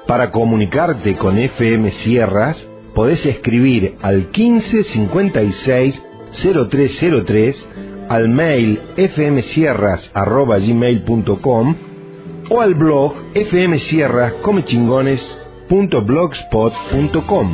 Para comunicarte con FM Sierras, podés escribir al 15 56 0303, al mail fmsierras@gmail.com o al blog fmsierrascomechingones.blogspot.com.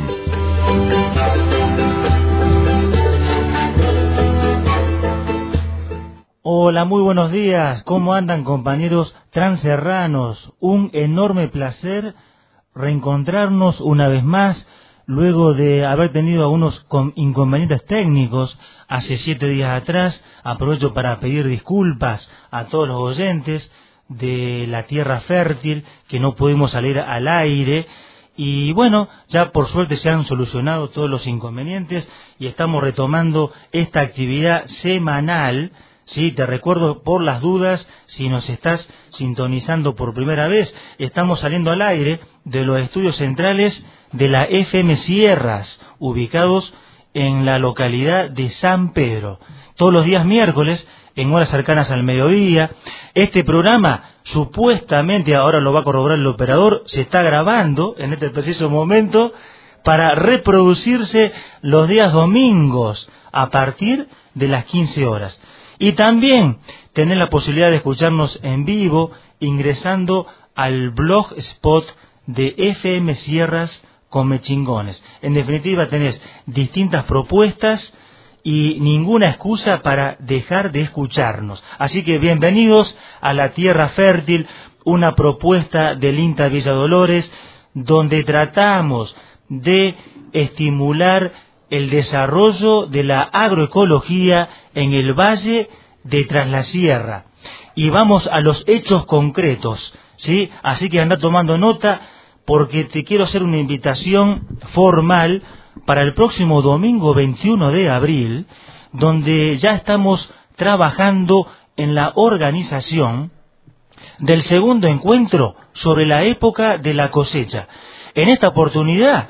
Hola, muy buenos días. ¿Cómo andan, compañeros transerranos? Un enorme placer reencontrarnos una vez más, luego de haber tenido algunos inconvenientes técnicos hace 7 días atrás. Aprovecho para pedir disculpas a todos los oyentes de la Tierra Fértil que no pudimos salir al aire. Y bueno, ya por suerte se han solucionado todos los inconvenientes y estamos retomando esta actividad semanal. Sí, te recuerdo por las dudas, si nos estás sintonizando por primera vez, estamos saliendo al aire de los estudios centrales de la FM Sierras, ubicados en la localidad de San Pedro. Todos los días miércoles, en horas cercanas al mediodía. Este programa, supuestamente, ahora lo va a corroborar el operador, se está grabando en este preciso momento para reproducirse los días domingos a partir de las 15 horas. Y también tener la posibilidad de escucharnos en vivo ingresando al blogspot de FM Sierras Comechingones. En definitiva, tenés distintas propuestas y ninguna excusa para dejar de escucharnos. Así que bienvenidos a la Tierra Fértil, una propuesta del INTA Villa Dolores, donde tratamos de estimular el desarrollo de la agroecología en el valle de Tras la Sierra. Y vamos a los hechos concretos, ¿sí? Así que anda tomando nota, porque te quiero hacer una invitación formal para el próximo domingo 21 de abril, donde ya estamos trabajando en la organización del segundo encuentro sobre la época de la cosecha. En esta oportunidad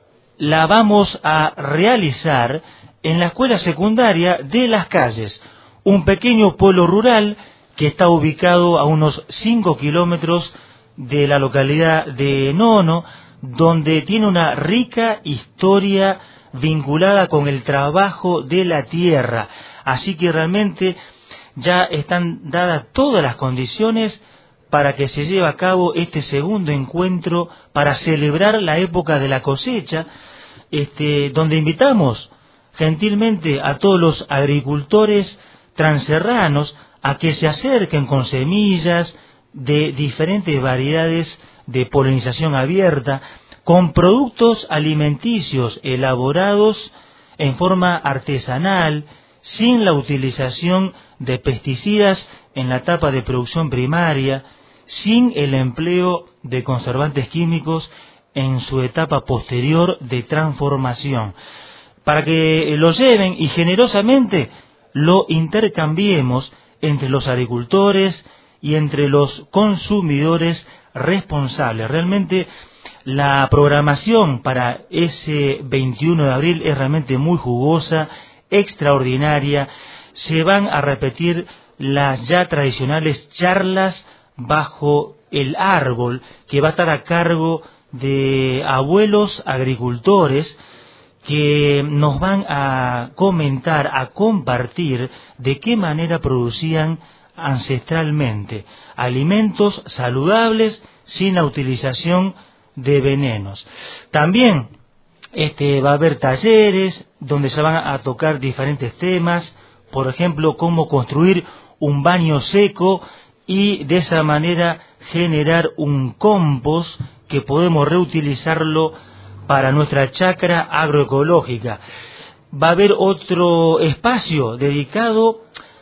la vamos a realizar en la escuela secundaria de Las Calles, un pequeño pueblo rural que está ubicado a unos 5 kilómetros de la localidad de Nono, donde tiene una rica historia vinculada con el trabajo de la tierra. Así que realmente ya están dadas todas las condiciones para que se lleve a cabo este segundo encuentro para celebrar la época de la cosecha, donde invitamos gentilmente a todos los agricultores transerranos a que se acerquen con semillas de diferentes variedades de polinización abierta, con productos alimenticios elaborados en forma artesanal, sin la utilización de pesticidas en la etapa de producción primaria, sin el empleo de conservantes químicos en su etapa posterior de transformación, para que lo lleven y generosamente lo intercambiemos entre los agricultores y entre los consumidores responsables. Realmente la programación para ese 21 de abril es realmente muy jugosa, extraordinaria. Se van a repetir las ya tradicionales charlas bajo el árbol, que va a estar a cargo de abuelos agricultores que nos van a comentar, a compartir de qué manera producían ancestralmente alimentos saludables sin la utilización de venenos. También va a haber talleres donde se van a tocar diferentes temas, por ejemplo, cómo construir un baño seco y de esa manera generar un compost que podemos reutilizarlo para nuestra chacra agroecológica. Va a haber otro espacio dedicado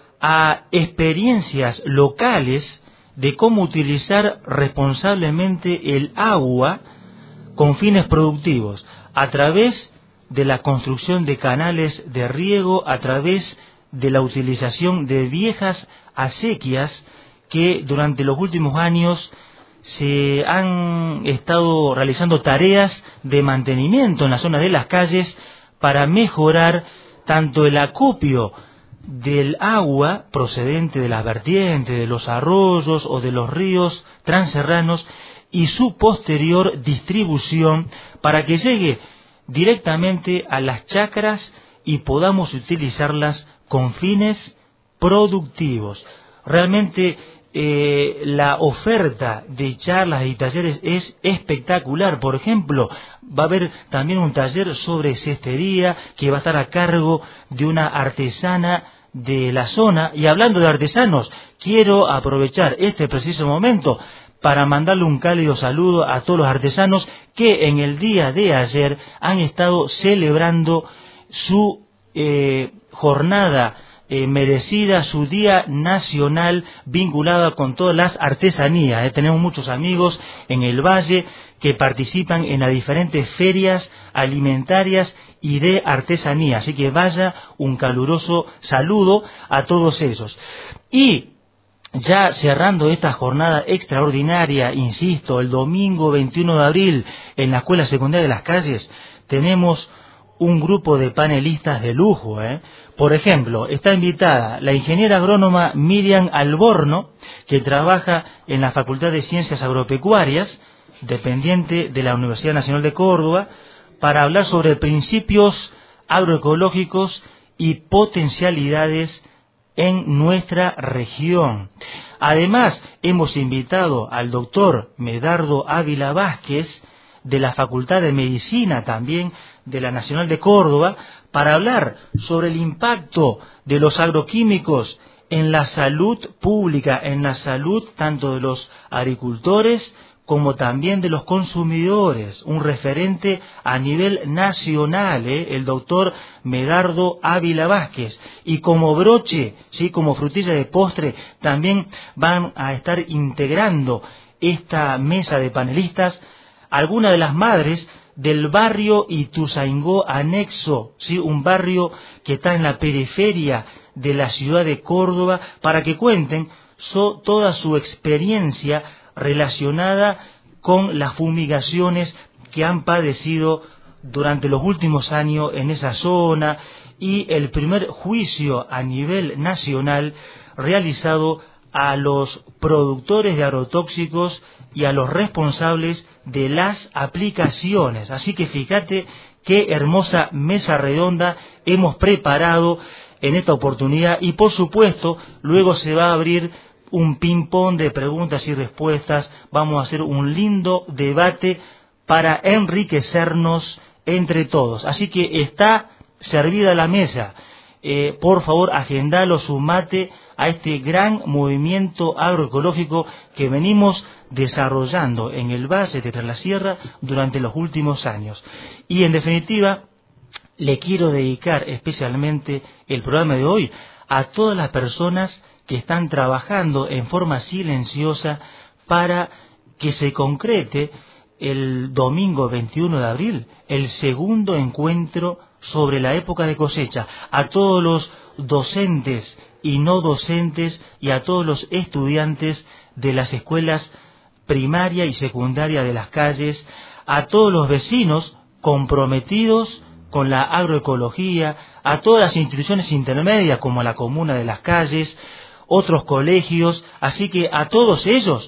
a experiencias locales de cómo utilizar responsablemente el agua con fines productivos, a través de la construcción de canales de riego, a través de la utilización de viejas acequias que durante los últimos años se han estado realizando tareas de mantenimiento en la zona de Las Calles para mejorar tanto el acopio del agua procedente de las vertientes, de los arroyos o de los ríos transerranos, y su posterior distribución para que llegue directamente a las chacras y podamos utilizarlas con fines productivos. Realmente la oferta de charlas y talleres es espectacular. Por ejemplo, va a haber también un taller sobre cestería que va a estar a cargo de una artesana de la zona. Y hablando de artesanos, quiero aprovechar este preciso momento para mandarle un cálido saludo a todos los artesanos que en el día de ayer han estado celebrando su jornada merecida, su día nacional vinculada con todas las artesanías. Tenemos muchos amigos en el Valle que participan en las diferentes ferias alimentarias y de artesanía. Así que vaya un caluroso saludo a todos ellos. Y ya cerrando esta jornada extraordinaria, insisto, el domingo 21 de abril en la Escuela Secundaria de las Calles tenemos un grupo de panelistas de lujo. Por ejemplo, está invitada la ingeniera agrónoma Miriam Alborno, que trabaja en la Facultad de Ciencias Agropecuarias, dependiente de la Universidad Nacional de Córdoba, para hablar sobre principios agroecológicos y potencialidades en nuestra región. Además, hemos invitado al doctor Medardo Ávila Vázquez, de la Facultad de Medicina también de la Nacional de Córdoba, para hablar sobre el impacto de los agroquímicos en la salud pública, en la salud tanto de los agricultores como también de los consumidores, un referente a nivel nacional, el doctor Medardo Ávila Vázquez. Y como broche, sí, como frutilla de postre, también van a estar integrando esta mesa de panelistas algunas de las madres del barrio Ituzaingó anexo, ¿sí? Un barrio que está en la periferia de la ciudad de Córdoba, para que cuenten toda su experiencia relacionada con las fumigaciones que han padecido durante los últimos años en esa zona, y el primer juicio a nivel nacional realizado a los productores de agrotóxicos y a los responsables de las aplicaciones. Así que fíjate qué hermosa mesa redonda hemos preparado en esta oportunidad, y por supuesto luego se va a abrir un ping-pong de preguntas y respuestas. Vamos a hacer un lindo debate para enriquecernos entre todos. Así que está servida la mesa. Por favor, agendalo, sumate a este gran movimiento agroecológico que venimos desarrollando en el Valle de Tras la Sierra durante los últimos años. Y en definitiva, le quiero dedicar especialmente el programa de hoy a todas las personas que están trabajando en forma silenciosa para que se concrete el domingo 21 de abril el segundo encuentro sobre la época de cosecha. A todos los docentes y no docentes y a todos los estudiantes de las escuelas primaria y secundaria de las calles, a todos los vecinos comprometidos con la agroecología, a todas las instituciones intermedias como la Comuna de las Calles, otros colegios. Así que a todos ellos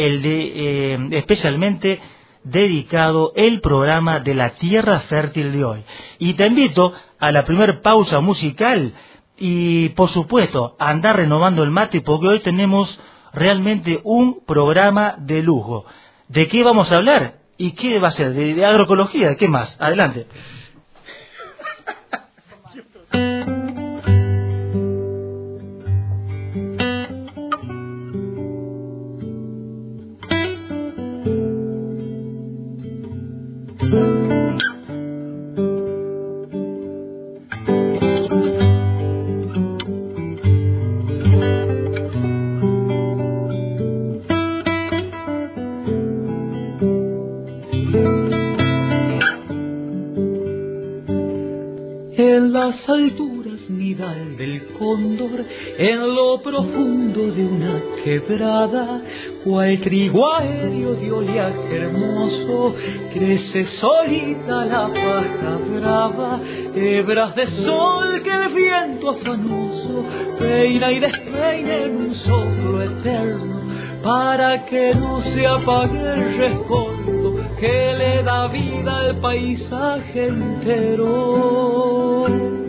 especialmente dedicado el programa de la Tierra Fértil de hoy. Y te invito a la primer pausa musical y por supuesto a andar renovando el mate, porque hoy tenemos realmente un programa de lujo. ¿De qué vamos a hablar? ¿Y qué va a ser? ¿De agroecología? ¿De qué más? Adelante. En las alturas nidal del cóndor, en lo profundo de una quebrada, cual trigo aéreo de oleaje hermoso, crece solita la paja brava, hebras de sol que el viento afanoso peina y despeina en un soplo eterno, para que no se apague el rescoldo que le da vida al paisaje entero.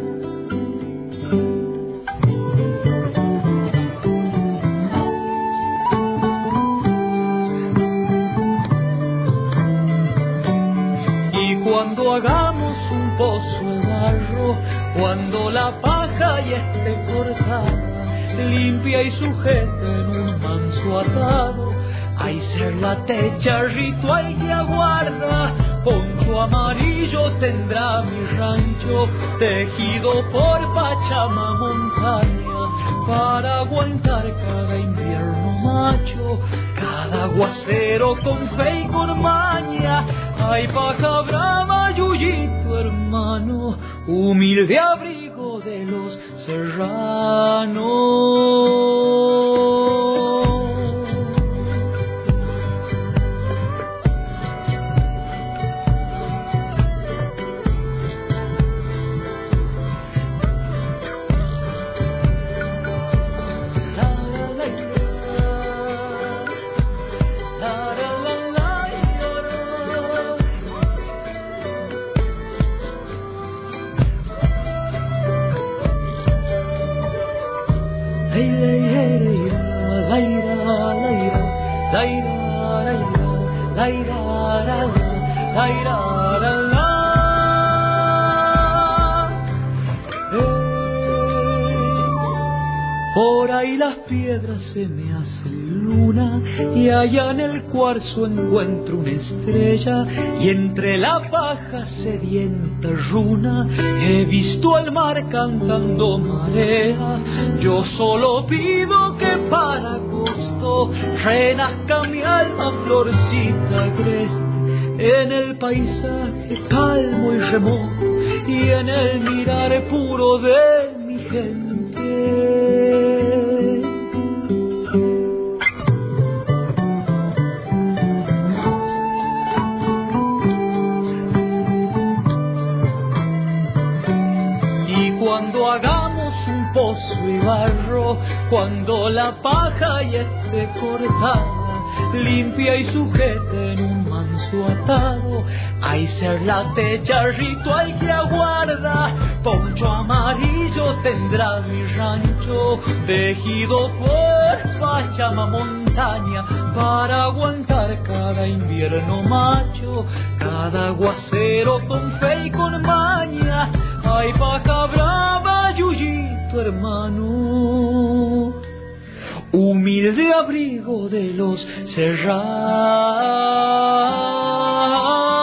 Y cuando hagamos un pozo de barro, cuando la paja ya esté cortada, limpia y sujeta en un manso atado, hay ser la techa ritual que aguarda. Poncho amarillo tendrá mi rancho, tejido por Pachama montaña, para aguantar cada invierno macho, cada aguacero con fe y con maña. Ay, paja brava, Yuyito hermano, humilde abrigo de los serranos. Por ahí las piedras se me hacen luna, y allá en el cuarzo encuentro una estrella, y entre la paja sedienta runa he visto al mar cantando mareas. Yo solo pido que para agosto renazca mi alma florcita agreste en el paisaje calmo y remoto, y en el mirar puro de mi gente. Y cuando hagamos un pozo y barro, cuando la paja ya esté cortada, limpia y sujeta en un manso atado, hay ser la techa ritual que aguarda. Poncho amarillo tendrá mi rancho, tejido por Pachama montaña, para aguantar cada invierno macho, cada aguacero con fe y con maña. Ay, paja brava, Yuyito hermano, humilde abrigo de los serranos.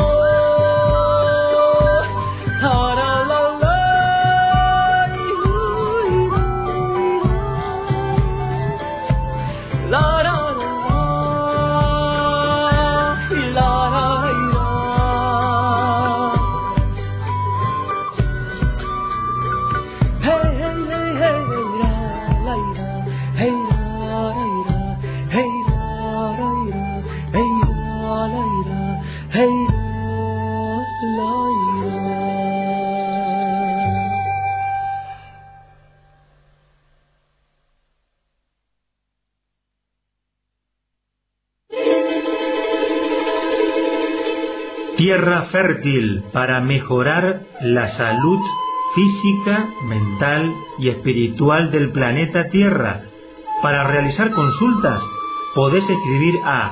Tierra fértil para mejorar la salud física, mental y espiritual del planeta Tierra. Para realizar consultas podés escribir a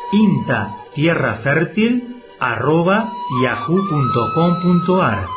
intatierrafértil@yahoo.com.ar.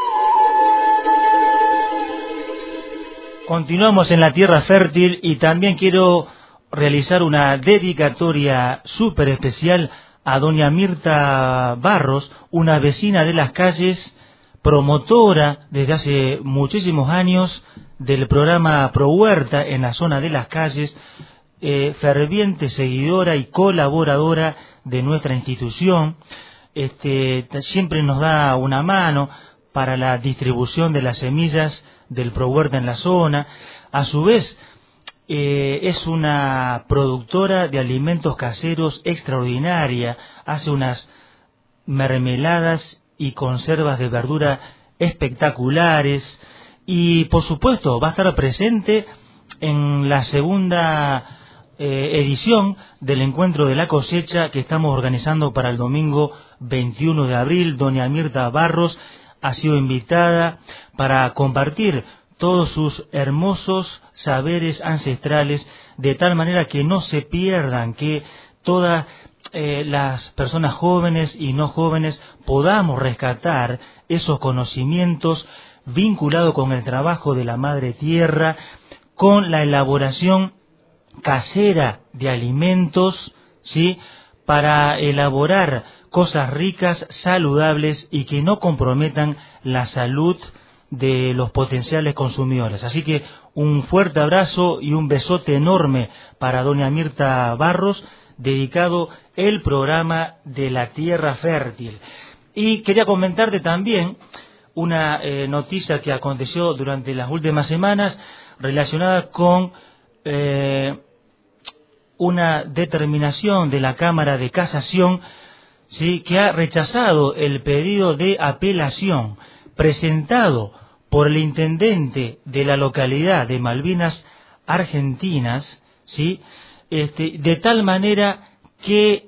Continuamos en la Tierra Fértil y también quiero realizar una dedicatoria súper especial a doña Mirta Barros, una vecina de Las Calles, promotora desde hace muchísimos años del programa Pro Huerta en la zona de Las Calles, ferviente seguidora y colaboradora de nuestra institución. Siempre nos da una mano para la distribución de las semillas del Pro Huerta en la zona. A su vez, es una productora de alimentos caseros extraordinaria, hace unas mermeladas y conservas de verdura espectaculares y por supuesto va a estar presente en la segunda edición del Encuentro de la Cosecha que estamos organizando para el domingo 21 de abril. Doña Mirta Barros ha sido invitada para compartir todos sus hermosos saberes ancestrales, de tal manera que no se pierdan, que todas las personas jóvenes y no jóvenes podamos rescatar esos conocimientos vinculados con el trabajo de la Madre Tierra, con la elaboración casera de alimentos, ¿sí?, para elaborar cosas ricas, saludables y que no comprometan la salud de los potenciales consumidores. Así que un fuerte abrazo y un besote enorme para doña Mirta Barros, dedicado el programa de la Tierra Fértil. Y quería comentarte también una noticia que aconteció durante las últimas semanas relacionada con una determinación de la Cámara de Casación, ¿sí?, que ha rechazado el pedido de apelación presentado por el intendente de la localidad de Malvinas Argentinas, ¿sí?, de tal manera que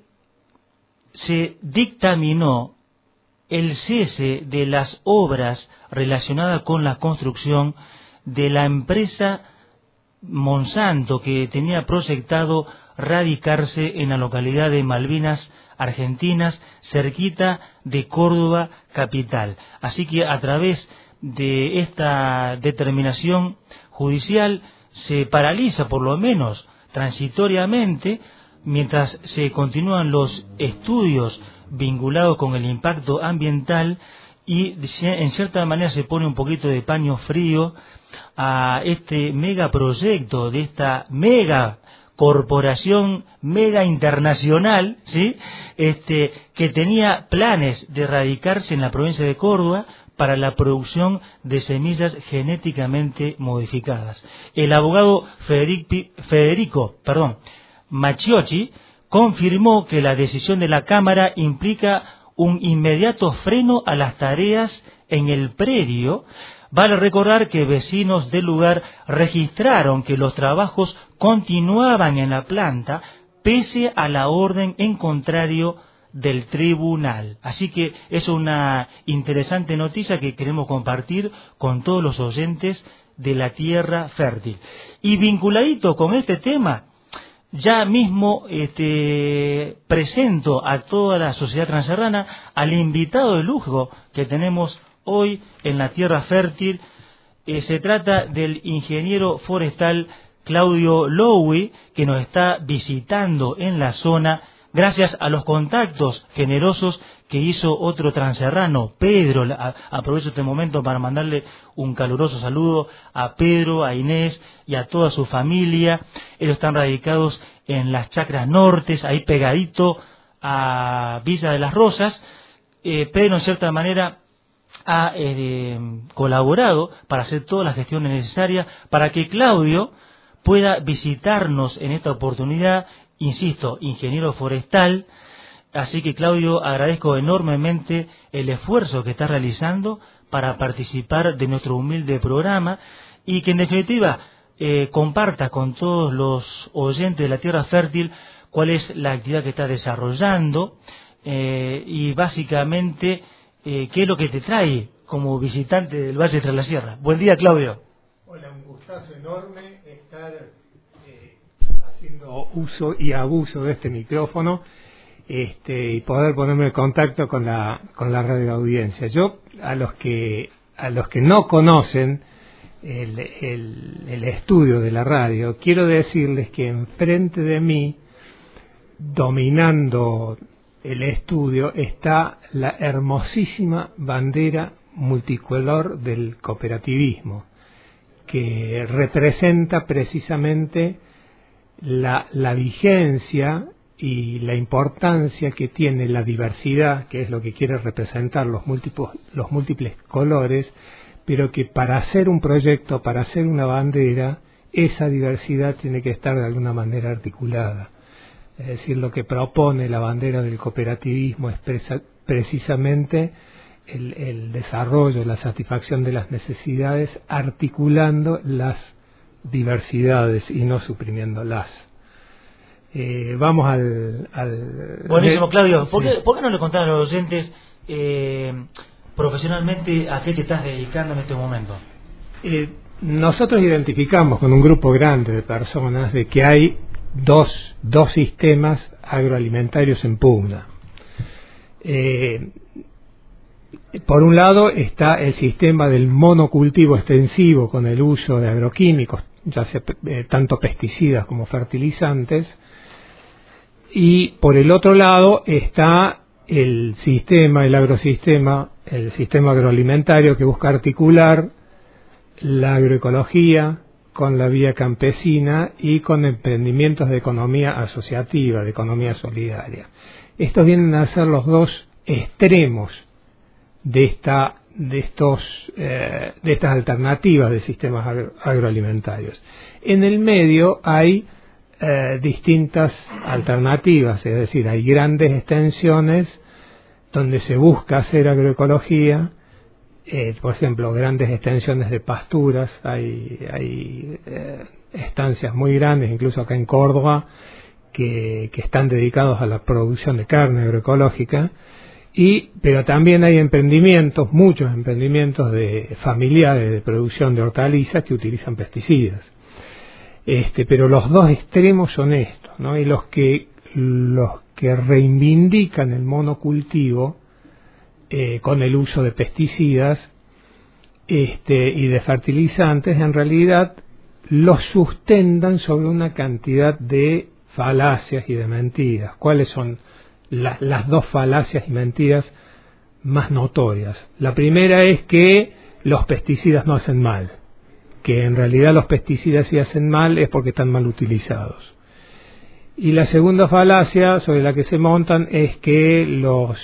se dictaminó el cese de las obras relacionadas con la construcción de la empresa Monsanto, que tenía proyectado radicarse en la localidad de Malvinas Argentinas, cerquita de Córdoba capital. Así que a través de esta determinación judicial se paraliza, por lo menos transitoriamente, mientras se continúan los estudios vinculados con el impacto ambiental, y en cierta manera se pone un poquito de paño frío a este megaproyecto de esta mega corporación mega internacional, ¿sí?, que tenía planes de radicarse en la provincia de Córdoba para la producción de semillas genéticamente modificadas. El abogado Federico Macciocchi confirmó que la decisión de la Cámara implica un inmediato freno a las tareas en el predio. Vale recordar que vecinos del lugar registraron que los trabajos continuaban en la planta pese a la orden en contrario del tribunal. Así que es una interesante noticia que queremos compartir con todos los oyentes de la Tierra Fértil. Y vinculadito con este tema, ya mismo presento a toda la sociedad transerrana al invitado de lujo que tenemos hoy en la Tierra Fértil. Se trata del ingeniero forestal Claudio Lowy, que nos está visitando en la zona gracias a los contactos generosos que hizo otro transerrano, Pedro. Aprovecho este momento para mandarle un caluroso saludo a Pedro, a Inés y a toda su familia. Ellos están radicados en las Chacras Nortes, ahí pegadito a Villa de las Rosas. Pedro, en cierta manera, ha colaborado para hacer todas las gestiones necesarias para que Claudio pueda visitarnos en esta oportunidad. Insisto, ingeniero forestal. Así que, Claudio, agradezco enormemente el esfuerzo que está realizando para participar de nuestro humilde programa y que, en definitiva, comparta con todos los oyentes de la Tierra Fértil cuál es la actividad que está desarrollando y, básicamente, qué es lo que te trae como visitante del Valle Tras la Sierra. Buen día, Claudio. Hola, un gustazo enorme estar haciendo uso y abuso de este micrófono y poder ponerme en contacto con la radio audiencia. Yo, a los que no conocen el estudio de la radio, quiero decirles que enfrente de mí, dominando el estudio, está la hermosísima bandera multicolor del cooperativismo, que representa precisamente la vigencia y la importancia que tiene la diversidad, que es lo que quiere representar los múltiples colores, pero que para hacer un proyecto, para hacer una bandera, esa diversidad tiene que estar de alguna manera articulada. Es decir, lo que propone la bandera del cooperativismo es precisamente el desarrollo, la satisfacción de las necesidades, articulando las diversidades y no suprimiéndolas. Vamos al Buenísimo, Claudio. ¿Por qué no le contás a los oyentes profesionalmente a qué te estás dedicando en este momento? Nosotros identificamos con un grupo grande de personas de que hay dos sistemas agroalimentarios en pugna. Por un lado está el sistema del monocultivo extensivo con el uso de agroquímicos, ya sea tanto pesticidas como fertilizantes, y por el otro lado está el sistema agroalimentario que busca articular la agroecología con la vía campesina y con emprendimientos de economía asociativa, de economía solidaria. Estos vienen a ser los dos extremos de estas alternativas de sistemas agroalimentarios. En el medio hay distintas alternativas, es decir, hay grandes extensiones donde se busca hacer agroecología, por ejemplo, grandes extensiones de pasturas, hay estancias muy grandes, incluso acá en Córdoba, que están dedicados a la producción de carne agroecológica, pero también hay muchos emprendimientos familiares de producción de hortalizas que utilizan pesticidas. Pero los dos extremos son estos, ¿no? Y los que reivindican el monocultivo con el uso de pesticidas y de fertilizantes, en realidad los sustentan sobre una cantidad de falacias y de mentiras. ¿Cuáles son las dos falacias y mentiras más notorias? La primera es que los pesticidas no hacen mal, que en realidad los pesticidas si hacen mal es porque están mal utilizados. Y la segunda falacia sobre la que se montan es que los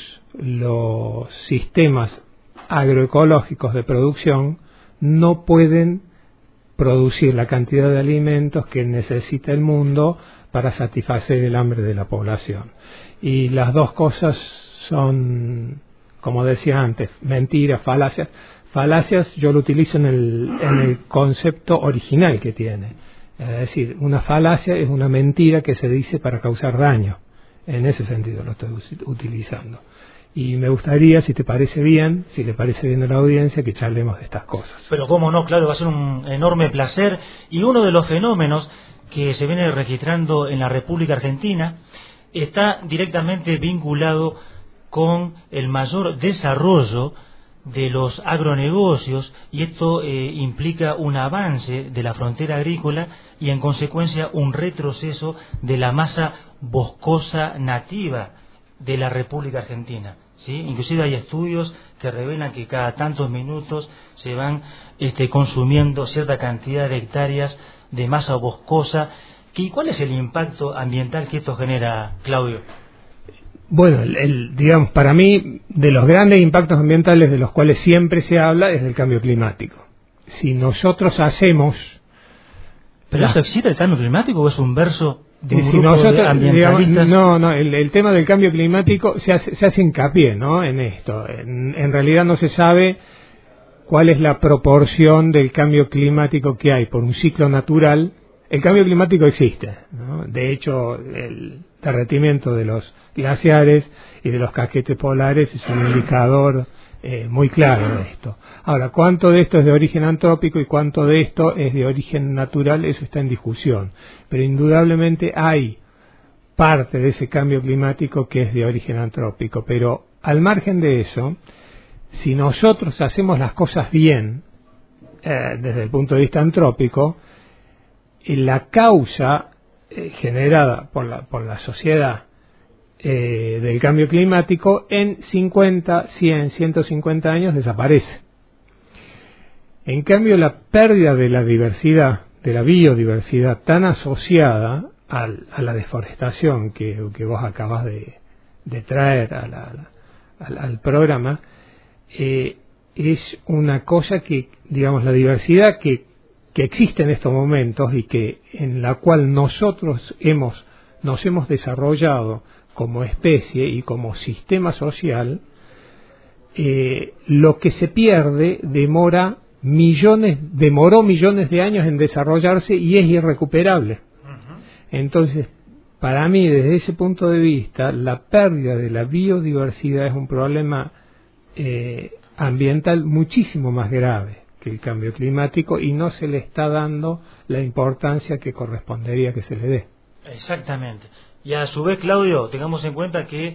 sistemas agroecológicos de producción no pueden producir la cantidad de alimentos que necesita el mundo para satisfacer el hambre de la población. Y las dos cosas son, como decía antes, mentiras, falacias. Falacias yo lo utilizo en el concepto original que tiene. Es decir, una falacia es una mentira que se dice para causar daño. En ese sentido lo estoy utilizando. Y me gustaría, si te parece bien, si le parece bien a la audiencia, que charlemos de estas cosas. Pero cómo no, claro, va a ser un enorme placer. Y uno de los fenómenos que se viene registrando en la República Argentina está directamente vinculado con el mayor desarrollo de los agronegocios, y esto implica un avance de la frontera agrícola y en consecuencia un retroceso de la masa boscosa nativa de la República Argentina, ¿sí? Inclusive hay estudios que revelan que cada tantos minutos se van consumiendo cierta cantidad de hectáreas de masa boscosa. ¿Cuál es el impacto ambiental que esto genera, Claudio? Bueno, digamos, para mí, de los grandes impactos ambientales de los cuales siempre se habla es del cambio climático. Si nosotros hacemos... ¿Pero eso existe, el cambio climático, o es un verso de un si grupo nosotros, de ambientalistas? Digamos, no, el tema del cambio climático se hace hincapié, ¿no?, en esto. En realidad no se sabe cuál es la proporción del cambio climático que hay por un ciclo natural. El cambio climático existe, ¿no? De hecho, el derretimiento de los glaciares y de los casquetes polares es un indicador muy claro de esto. Ahora, ¿cuánto de esto es de origen antrópico y cuánto de esto es de origen natural? Eso está en discusión. Pero indudablemente hay parte de ese cambio climático que es de origen antrópico. Pero al margen de eso, si nosotros hacemos las cosas bien, desde el punto de vista antrópico, la causa generada por la sociedad del cambio climático en 50, 100, 150 años desaparece. En cambio, la pérdida de la diversidad, de la biodiversidad tan asociada a la deforestación que vos acabas de traer al programa, es una cosa que, digamos, la diversidad que existe en estos momentos y que en la cual nosotros nos hemos desarrollado como especie y como sistema social, lo que se pierde demoró millones de años en desarrollarse y es irrecuperable. Entonces, para mí, desde ese punto de vista, la pérdida de la biodiversidad es un problema ambiental muchísimo más grave que el cambio climático, y no se le está dando la importancia que correspondería que se le dé. Exactamente. Y a su vez, Claudio, tengamos en cuenta que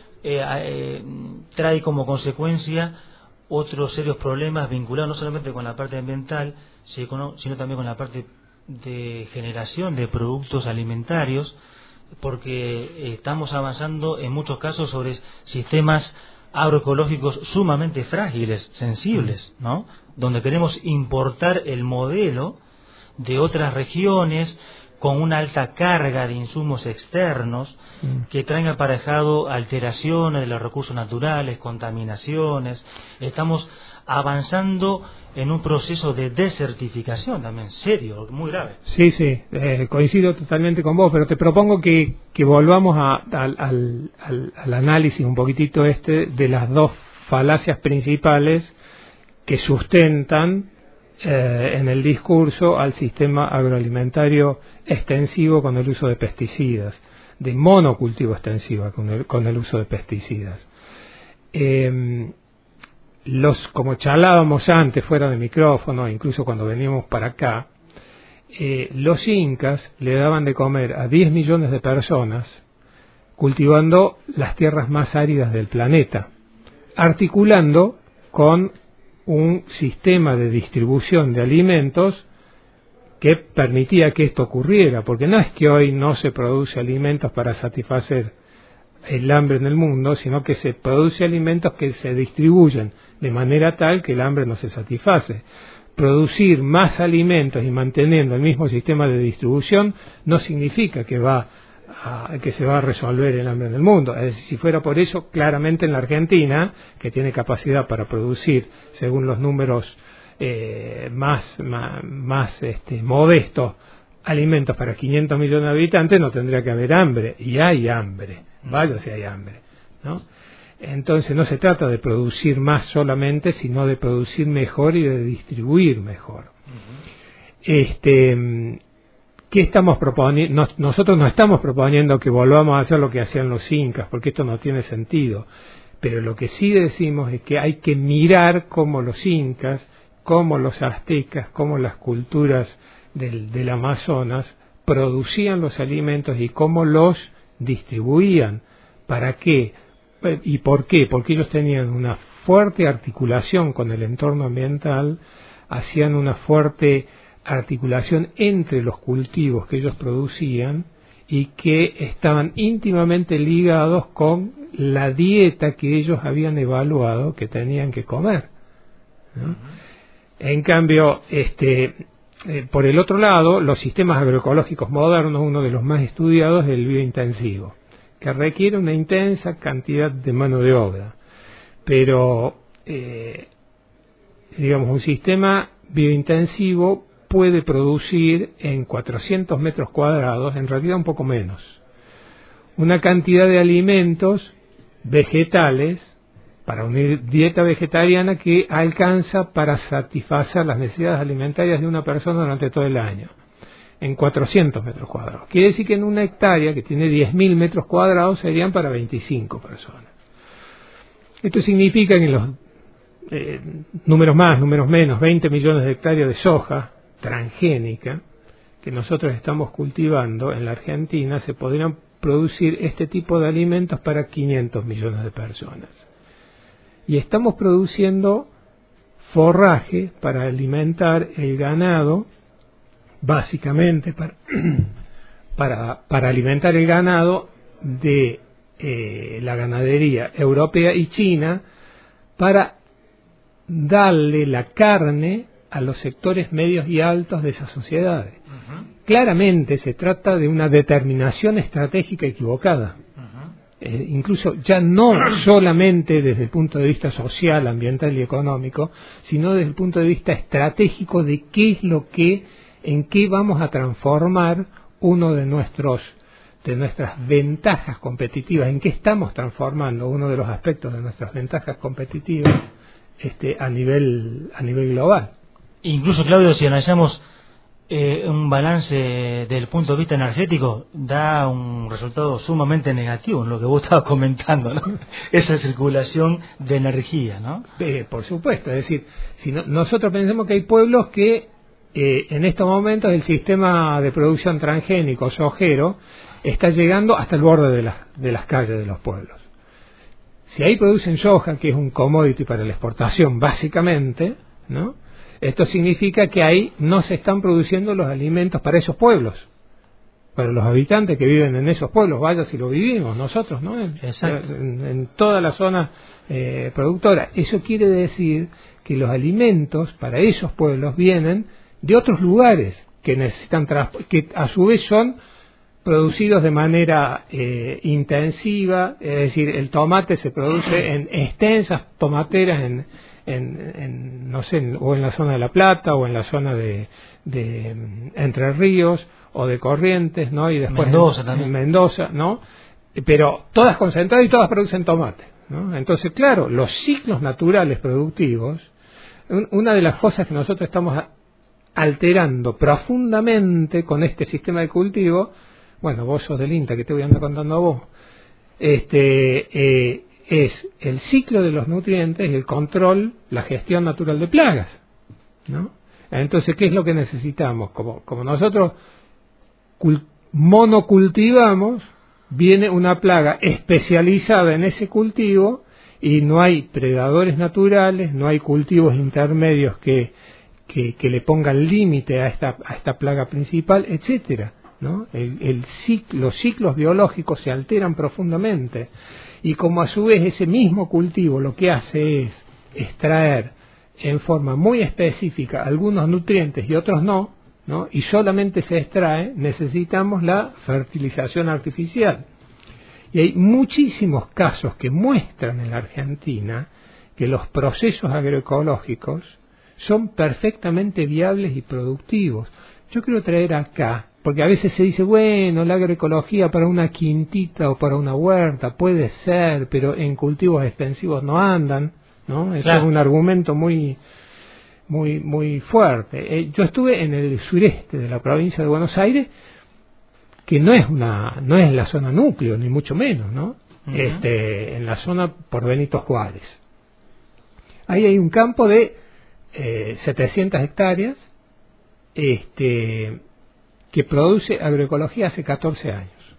trae como consecuencia otros serios problemas vinculados no solamente con la parte ambiental, sino también con la parte de generación de productos alimentarios, porque estamos avanzando en muchos casos sobre sistemas agroecológicos sumamente frágiles, sensibles, ¿no? Donde queremos importar el modelo de otras regiones con una alta carga de insumos externos que traen aparejado alteraciones de los recursos naturales, contaminaciones. Estamos avanzando en un proceso de desertificación también serio, muy grave. Sí, coincido totalmente con vos, pero te propongo que volvamos al análisis un poquitito de las dos falacias principales que sustentan en el discurso al sistema agroalimentario extensivo con el uso de pesticidas, de monocultivo extensiva con el uso de pesticidas. Como charlábamos antes fuera de micrófono, incluso cuando veníamos para acá, los incas le daban de comer a 10 millones de personas cultivando las tierras más áridas del planeta, articulando con un sistema de distribución de alimentos que permitía que esto ocurriera, porque no es que hoy no se produce alimentos para satisfacer el hambre en el mundo, sino que se produce alimentos que se distribuyen de manera tal que el hambre no se satisface. Producir más alimentos y manteniendo el mismo sistema de distribución no significa que se va a resolver el hambre en el mundo. Es decir, si fuera por eso, claramente en la Argentina, que tiene capacidad para producir, según los números más modestos, alimentos para 500 millones de habitantes, no tendría que haber hambre. Y hay hambre. Vaya si hay hambre, ¿no? Entonces no se trata de producir más solamente, sino de producir mejor y de distribuir mejor. ¿Qué estamos proponiendo? Nosotros no estamos proponiendo que volvamos a hacer lo que hacían los incas, porque esto no tiene sentido. Pero lo que sí decimos es que hay que mirar cómo los incas, cómo los aztecas, cómo las culturas del Amazonas producían los alimentos y cómo los distribuían. ¿Para qué? ¿Y por qué? Porque ellos tenían una fuerte articulación con el entorno ambiental, hacían una fuerte articulación entre los cultivos que ellos producían y que estaban íntimamente ligados con la dieta que ellos habían evaluado que tenían que comer, ¿no? En cambio, por el otro lado, los sistemas agroecológicos modernos, uno de los más estudiados es el biointensivo, que requiere una intensa cantidad de mano de obra, pero un sistema biointensivo puede producir en 400 metros cuadrados, en realidad un poco menos, una cantidad de alimentos vegetales para una dieta vegetariana que alcanza para satisfacer las necesidades alimentarias de una persona durante todo el año, en 400 metros cuadrados. Quiere decir que en una hectárea que tiene 10.000 metros cuadrados serían para 25 personas. Esto significa que en los números más, números menos, 20 millones de hectáreas de soja transgénica que nosotros estamos cultivando en la Argentina, se podrían producir este tipo de alimentos para 500 millones de personas. Y estamos produciendo forraje para alimentar el ganado, básicamente para alimentar el ganado de la ganadería europea y china, para darle la carne a los sectores medios y altos de esas sociedades. Claramente se trata de una determinación estratégica equivocada. Incluso ya no solamente desde el punto de vista social, ambiental y económico, sino desde el punto de vista estratégico de qué es en qué vamos a transformar uno de nuestras ventajas competitivas, en qué estamos transformando uno de los aspectos de nuestras ventajas competitivas a nivel global. Incluso, Claudio, si analizamos un balance del punto de vista energético da un resultado sumamente negativo en lo que vos estabas comentando, ¿no? Esa circulación de energía, ¿no? Por supuesto, es decir, si nosotros pensamos que hay pueblos que en estos momentos el sistema de producción transgénico sojero está llegando hasta el borde de las calles de los pueblos. Si ahí producen soja, que es un commodity para la exportación básicamente, ¿no? Esto significa que ahí no se están produciendo los alimentos para esos pueblos, para los habitantes que viven en esos pueblos. Vaya si lo vivimos nosotros, ¿no? En toda la zona productora. Eso quiere decir que los alimentos para esos pueblos vienen de otros lugares que necesitan que a su vez son producidos de manera intensiva, es decir, el tomate se produce en extensas tomateras no sé, o en la zona de La Plata o en la zona de Entre Ríos o de Corrientes, ¿no? Y después en Mendoza, ¿no? Pero todas concentradas y todas producen tomate, ¿no? Entonces, claro, los ciclos naturales productivos, una de las cosas que nosotros estamos alterando profundamente con este sistema de cultivo, bueno, vos sos del INTA, que te voy a andar contando a vos, es el ciclo de los nutrientes y el control, la gestión natural de plagas, ¿no? Entonces, ¿qué es lo que necesitamos? Como nosotros monocultivamos, viene una plaga especializada en ese cultivo y no hay predadores naturales, no hay cultivos intermedios que le pongan límite a esta plaga principal, etcétera, ¿no? Los ciclos biológicos se alteran profundamente. Y como a su vez ese mismo cultivo lo que hace es extraer en forma muy específica algunos nutrientes y otros no, y solamente se extrae, necesitamos la fertilización artificial. Y hay muchísimos casos que muestran en la Argentina que los procesos agroecológicos son perfectamente viables y productivos. Yo quiero traer acá, porque a veces se dice, bueno, la agroecología para una quintita o para una huerta puede ser, pero en cultivos extensivos no andan, ¿no? Eso es un argumento muy fuerte. Yo estuve en el sureste de la provincia de Buenos Aires, que no es la zona núcleo, ni mucho menos, ¿no? Uh-huh. En la zona por Benito Juárez. Ahí hay un campo de 700 hectáreas, que produce agroecología hace 14 años,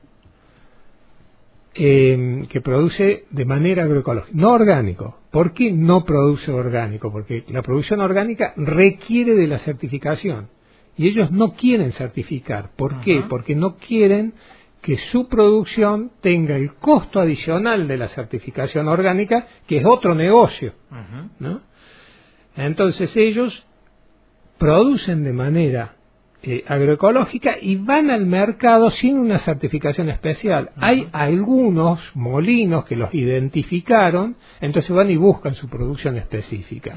que produce de manera agroecológica, no orgánico. ¿Por qué no produce orgánico? Porque la producción orgánica requiere de la certificación y ellos no quieren certificar. ¿Por qué? Porque no quieren que su producción tenga el costo adicional de la certificación orgánica, que es otro negocio, ¿no? Entonces ellos producen de manera agroecológica y van al mercado sin una certificación especial. Hay algunos molinos que los identificaron, entonces van y buscan su producción específica.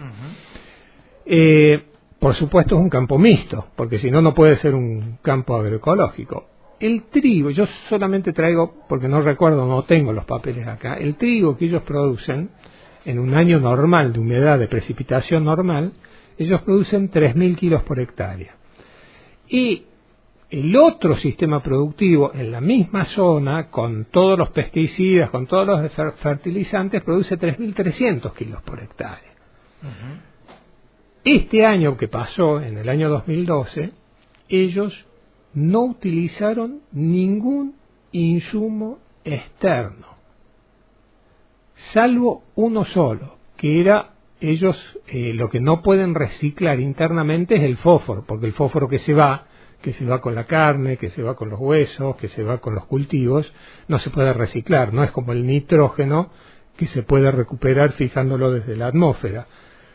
Por supuesto es un campo mixto, porque si no, no puede ser un campo agroecológico. El trigo, yo solamente traigo, porque no recuerdo, no tengo los papeles acá, el trigo que ellos producen en un año normal de humedad, de precipitación normal, ellos producen 3.000 kilos por hectárea. Y el otro sistema productivo en la misma zona, con todos los pesticidas, con todos los fertilizantes, produce 3.300 kilos por hectárea. Este año que pasó, en el año 2012, ellos no utilizaron ningún insumo externo, salvo uno solo, que era ellos lo que no pueden reciclar internamente es el fósforo, porque el fósforo que se va con la carne, que se va con los huesos, que se va con los cultivos, no se puede reciclar, no es como el nitrógeno que se puede recuperar fijándolo desde la atmósfera.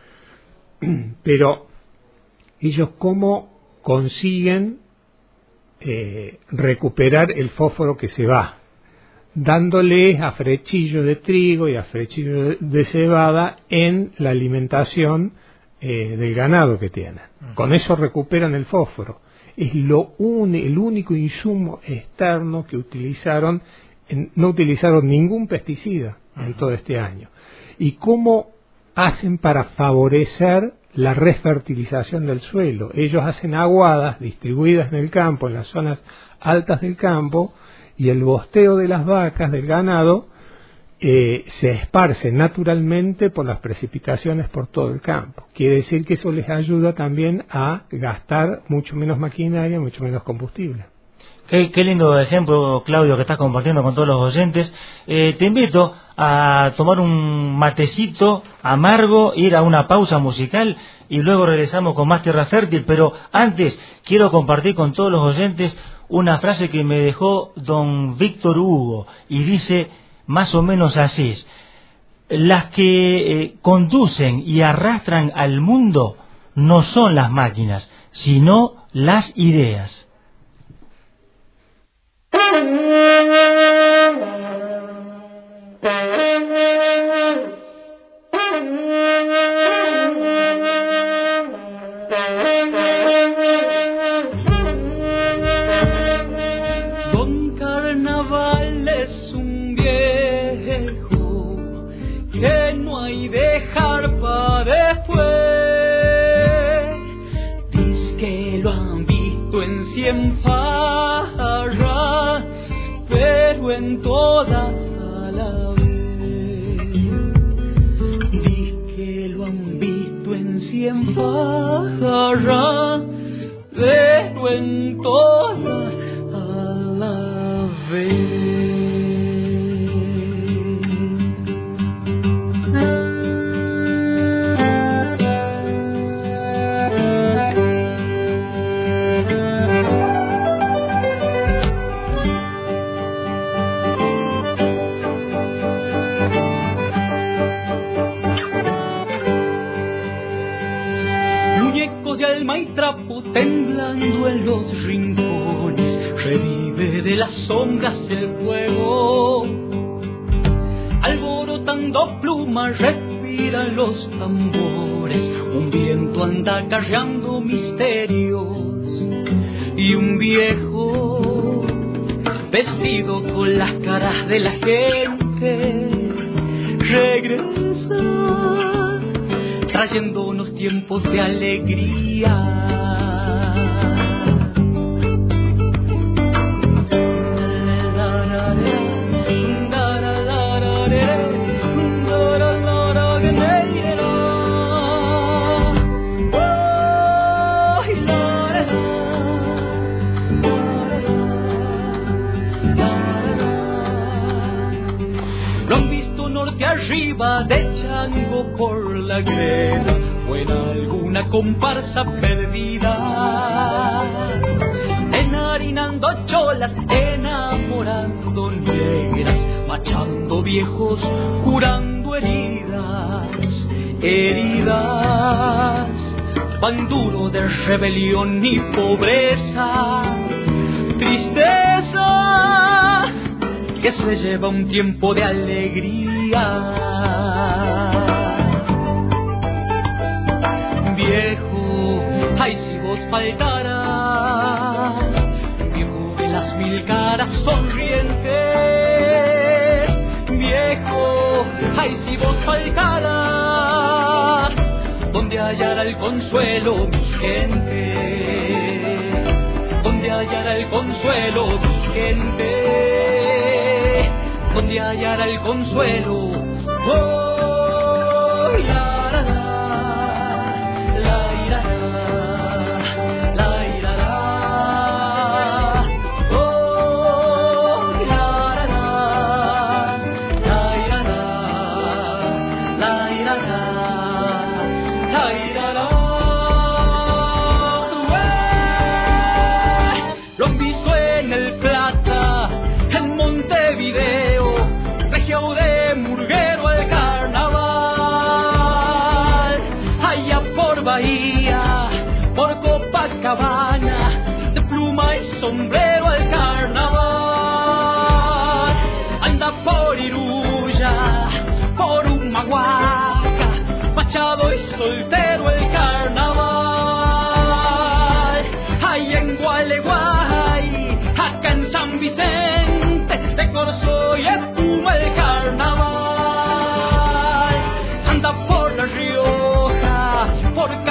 Pero ellos cómo consiguen recuperar el fósforo que se va, dándoles a frechillo de trigo y a frechillo de cebada en la alimentación del ganado que tienen. Con eso recuperan el fósforo. Es el único insumo externo que utilizaron. No utilizaron ningún pesticida en todo este año. ¿Y cómo hacen para favorecer la refertilización del suelo. Ellos hacen aguadas distribuidas en el campo, en las zonas altas del campo, y el bosteo de las vacas, del ganado, se esparce naturalmente por las precipitaciones por todo el campo. Quiere decir que eso les ayuda también a gastar mucho menos maquinaria, mucho menos combustible. Qué lindo ejemplo, Claudio, que estás compartiendo con todos los oyentes. Te invito a tomar un matecito amargo, ir a una pausa musical y luego regresamos con más Tierra Fértil. Pero antes quiero compartir con todos los oyentes una frase que me dejó don Víctor Hugo y dice más o menos así: las que conducen y arrastran al mundo no son las máquinas, sino las ideas. Don Carnaval es un viejo que no hay dejar para después. Dice que lo han visto en 100 farras, pero en todas a la vez. Dice que lo han visto en 100 farras, pero en todas a la vez. De alma y trapo temblando en los rincones, revive de las sombras el fuego. Alborotando plumas respiran los tambores, un viento anda acarreando misterios, y un viejo vestido con las caras de la gente regresa, trayendo unos tiempos de alegría. Lo han visto norte arriba de chango por la greda, o en alguna comparsa perdida, enharinando cholas, enamorando negras, machando viejos, curando heridas, heridas. Van duro de rebelión y pobreza, tristeza, que se lleva un tiempo de alegría. Viejo, ay si vos faltaras, viejo de las 1000 caras sonrientes. Viejo, ay si vos faltaras, donde hallará el consuelo mi gente, donde hallará el consuelo mi gente, donde hallará el consuelo. Oh, la, la, la, la, la, la, la. Oh, la, la, la, la, la, la, la. Lo han visto en el Plata, en Montevideo, región de Murguero al carnaval, allá por Bahía, por Copacabana, de pluma y sombrero al carnaval. Anda por Iruya, por Humahuaca, machado y soltero el carnaval. Ahí en Gualeguay, acá en San Vicente, de Corzo y espuma el carnaval. Anda por La Rioja, por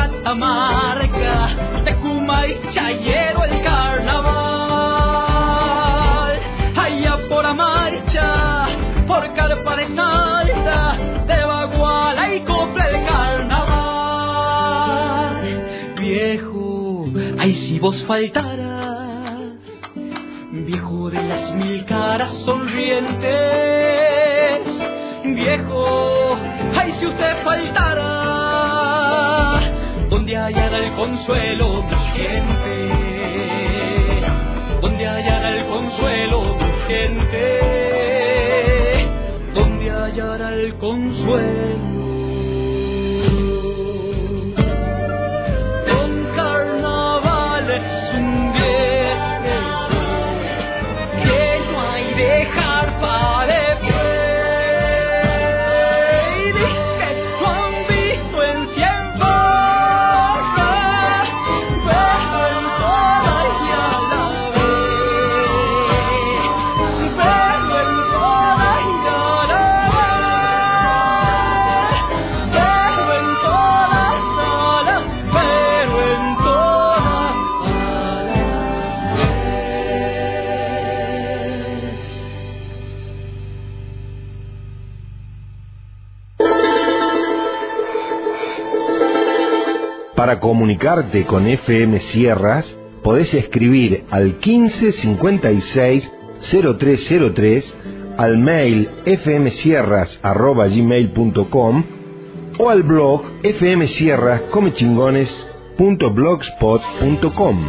resalta de baguala y copla el carnaval. Viejo, ay si vos faltaras, viejo de las 1000 caras sonrientes, viejo, ay si usted faltara, donde hallara el consuelo mi gente, donde hallara el consuelo mi gente, donde hallara el consuelo. Don Carnaval es un viejo que no hay dejar para después. Y dice, lo han visto en 100 formas, pero en todas y a la vez, pero en todas y a la vez, pero en todas a la, pero en todas a la vez. Para comunicarte con FM Sierras, podés escribir al 1556 0303, al mail fmsierras@gmail.com o al blog fmsierrascomechingones.blogspot.com.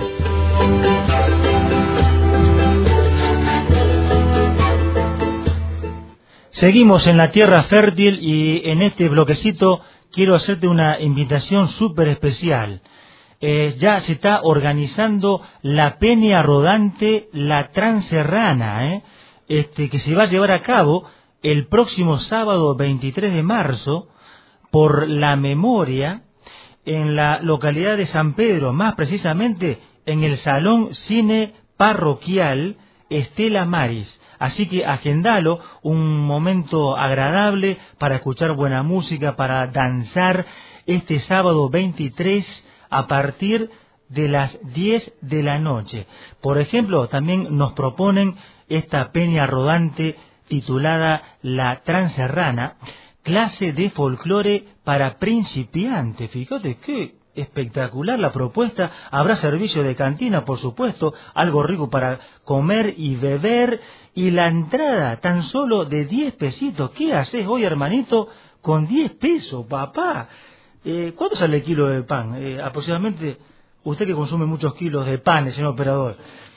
Seguimos en la tierra fértil y en este bloquecito quiero hacerte una invitación súper especial. Ya se está organizando la Peña Rodante La Transerrana, que se va a llevar a cabo el próximo sábado 23 de marzo por la memoria en la localidad de San Pedro, más precisamente en el Salón Cine Parroquial Estela Maris. Así que agendalo, un momento agradable para escuchar buena música, para danzar este sábado 23 a partir de las 10 de la noche. Por ejemplo, también nos proponen esta peña rodante titulada La Transerrana, clase de folclore para principiantes. Fíjate qué espectacular la propuesta. Habrá servicio de cantina, por supuesto, algo rico para comer y beber, y la entrada tan solo de 10 pesitos. ¿Qué haces hoy, hermanito, con 10 pesos, papá? ¿Cuánto sale el kilo de pan? Aproximadamente, usted que consume muchos kilos de pan, señor operador.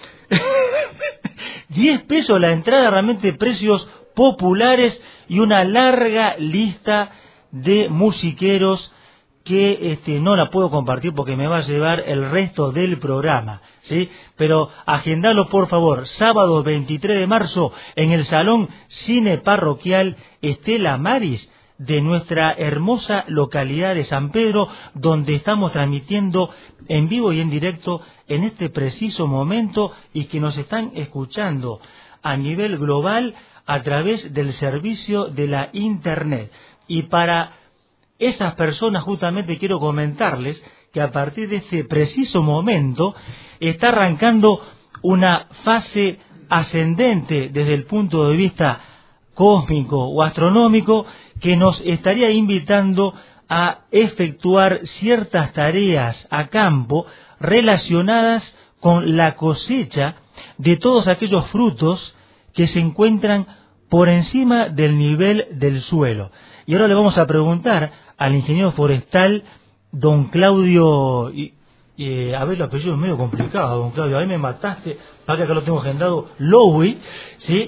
10 pesos la entrada, realmente precios populares y una larga lista de musiqueros que no la puedo compartir porque me va a llevar el resto del programa, ¿sí? Pero agendalo, por favor, sábado 23 de marzo en el Salón Cine Parroquial Estela Maris de nuestra hermosa localidad de San Pedro, donde estamos transmitiendo en vivo y en directo en este preciso momento y que nos están escuchando a nivel global a través del servicio de la Internet. Y para esas personas justamente quiero comentarles que a partir de este preciso momento está arrancando una fase ascendente desde el punto de vista cósmico o astronómico que nos estaría invitando a efectuar ciertas tareas a campo relacionadas con la cosecha de todos aquellos frutos que se encuentran por encima del nivel del suelo. Y ahora le vamos a preguntar al ingeniero forestal, don Claudio, a ver, el apellido es medio complicado, don Claudio, ahí me mataste, para que acá lo tengo agendado, Lowy, ¿sí?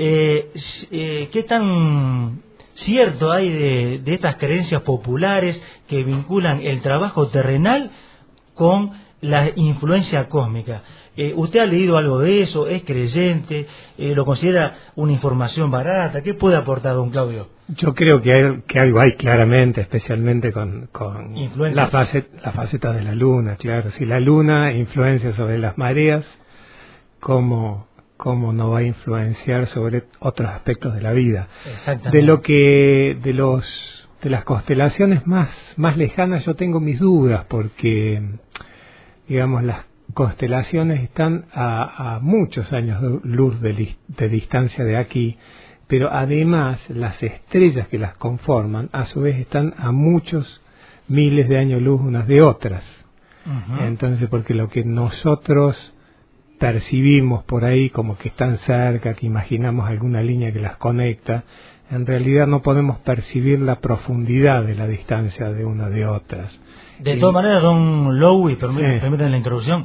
¿Qué tan cierto hay de estas creencias populares que vinculan el trabajo terrenal con la influencia cósmica? ¿Usted ha leído algo de eso? ¿Es creyente? ¿Lo considera una información barata? ¿Qué puede aportar, don Claudio? Yo creo que algo hay claramente, especialmente con la faceta de la luna, claro. Si la luna influencia sobre las mareas, ¿cómo no va a influenciar sobre otros aspectos de la vida? Exactamente. De las constelaciones más lejanas yo tengo mis dudas, porque, digamos, las constelaciones están a muchos años de luz de distancia de aquí, pero además las estrellas que las conforman a su vez están a muchos miles de años luz unas de otras. Entonces, porque lo que nosotros percibimos por ahí como que están cerca, que imaginamos alguna línea que las conecta, en realidad no podemos percibir la profundidad de la distancia de una de otras. De todas maneras, don Lowy, permítanme la introducción,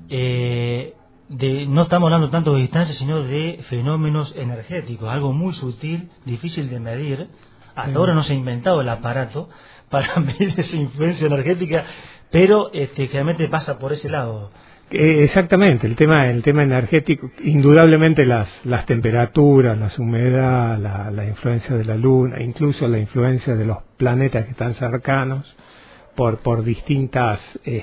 no estamos hablando tanto de distancia, sino de fenómenos energéticos, algo muy sutil, difícil de medir. Hasta ahora no se ha inventado el aparato para medir esa influencia energética, pero generalmente pasa por ese lado. Exactamente, el tema energético, indudablemente las temperaturas, la humedad, la influencia de la luna, incluso la influencia de los planetas que están cercanos por distintas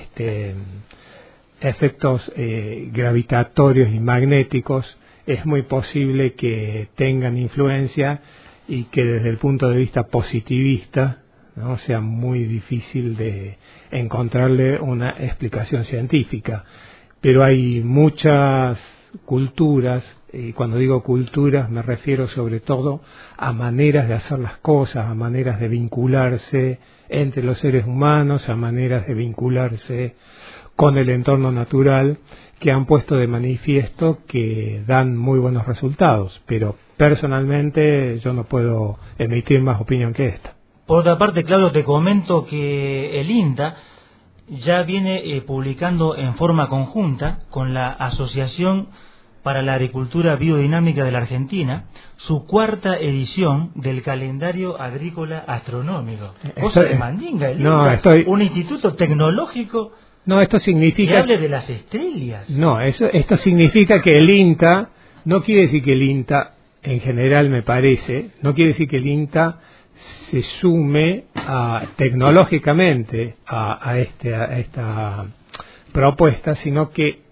efectos gravitatorios y magnéticos, es muy posible que tengan influencia y que desde el punto de vista positivista no sea muy difícil de encontrarle una explicación científica. Pero hay muchas culturas, y cuando digo culturas me refiero sobre todo a maneras de hacer las cosas, a maneras de vincularse entre los seres humanos, a maneras de vincularse con el entorno natural, que han puesto de manifiesto que dan muy buenos resultados, pero personalmente yo no puedo emitir más opinión que esta. Por otra parte, Claudio, te comento que el INTA ya viene publicando en forma conjunta con la Asociación para la Agricultura Biodinámica de la Argentina su 4ª edición del calendario agrícola astronómico. Cosa de mandinga, el INTA, un instituto tecnológico. No, esto significa que hable de las estrellas. No, esto significa que el INTA, no quiere decir que el INTA, en general me parece, no quiere decir que el INTA se sume tecnológicamente a esta propuesta, sino que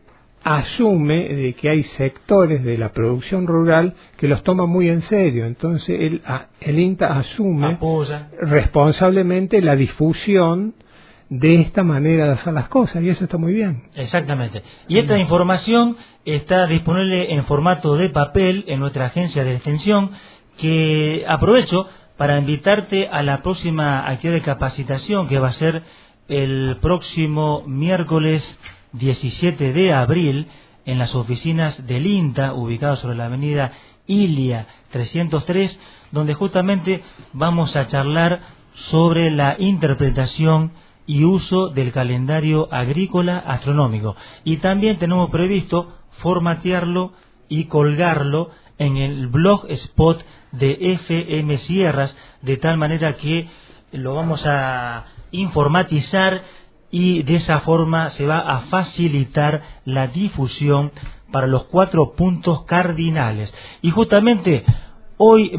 asume de que hay sectores de la producción rural que los toman muy en serio. Entonces el INTA asume responsablemente la difusión de esta manera de hacer las cosas, y eso está muy bien. Exactamente. Y esta información está disponible en formato de papel en nuestra agencia de extensión, que aprovecho para invitarte a la próxima actividad de capacitación, que va a ser el próximo miércoles 17 de abril en las oficinas del INTA, ubicadas sobre la avenida Ilia 303, donde justamente vamos a charlar sobre la interpretación y uso del calendario agrícola astronómico. Y también tenemos previsto formatearlo y colgarlo en el blogspot de FM Sierras, de tal manera que lo vamos a informatizar y de esa forma se va a facilitar la difusión para los 4 puntos cardinales. Y justamente hoy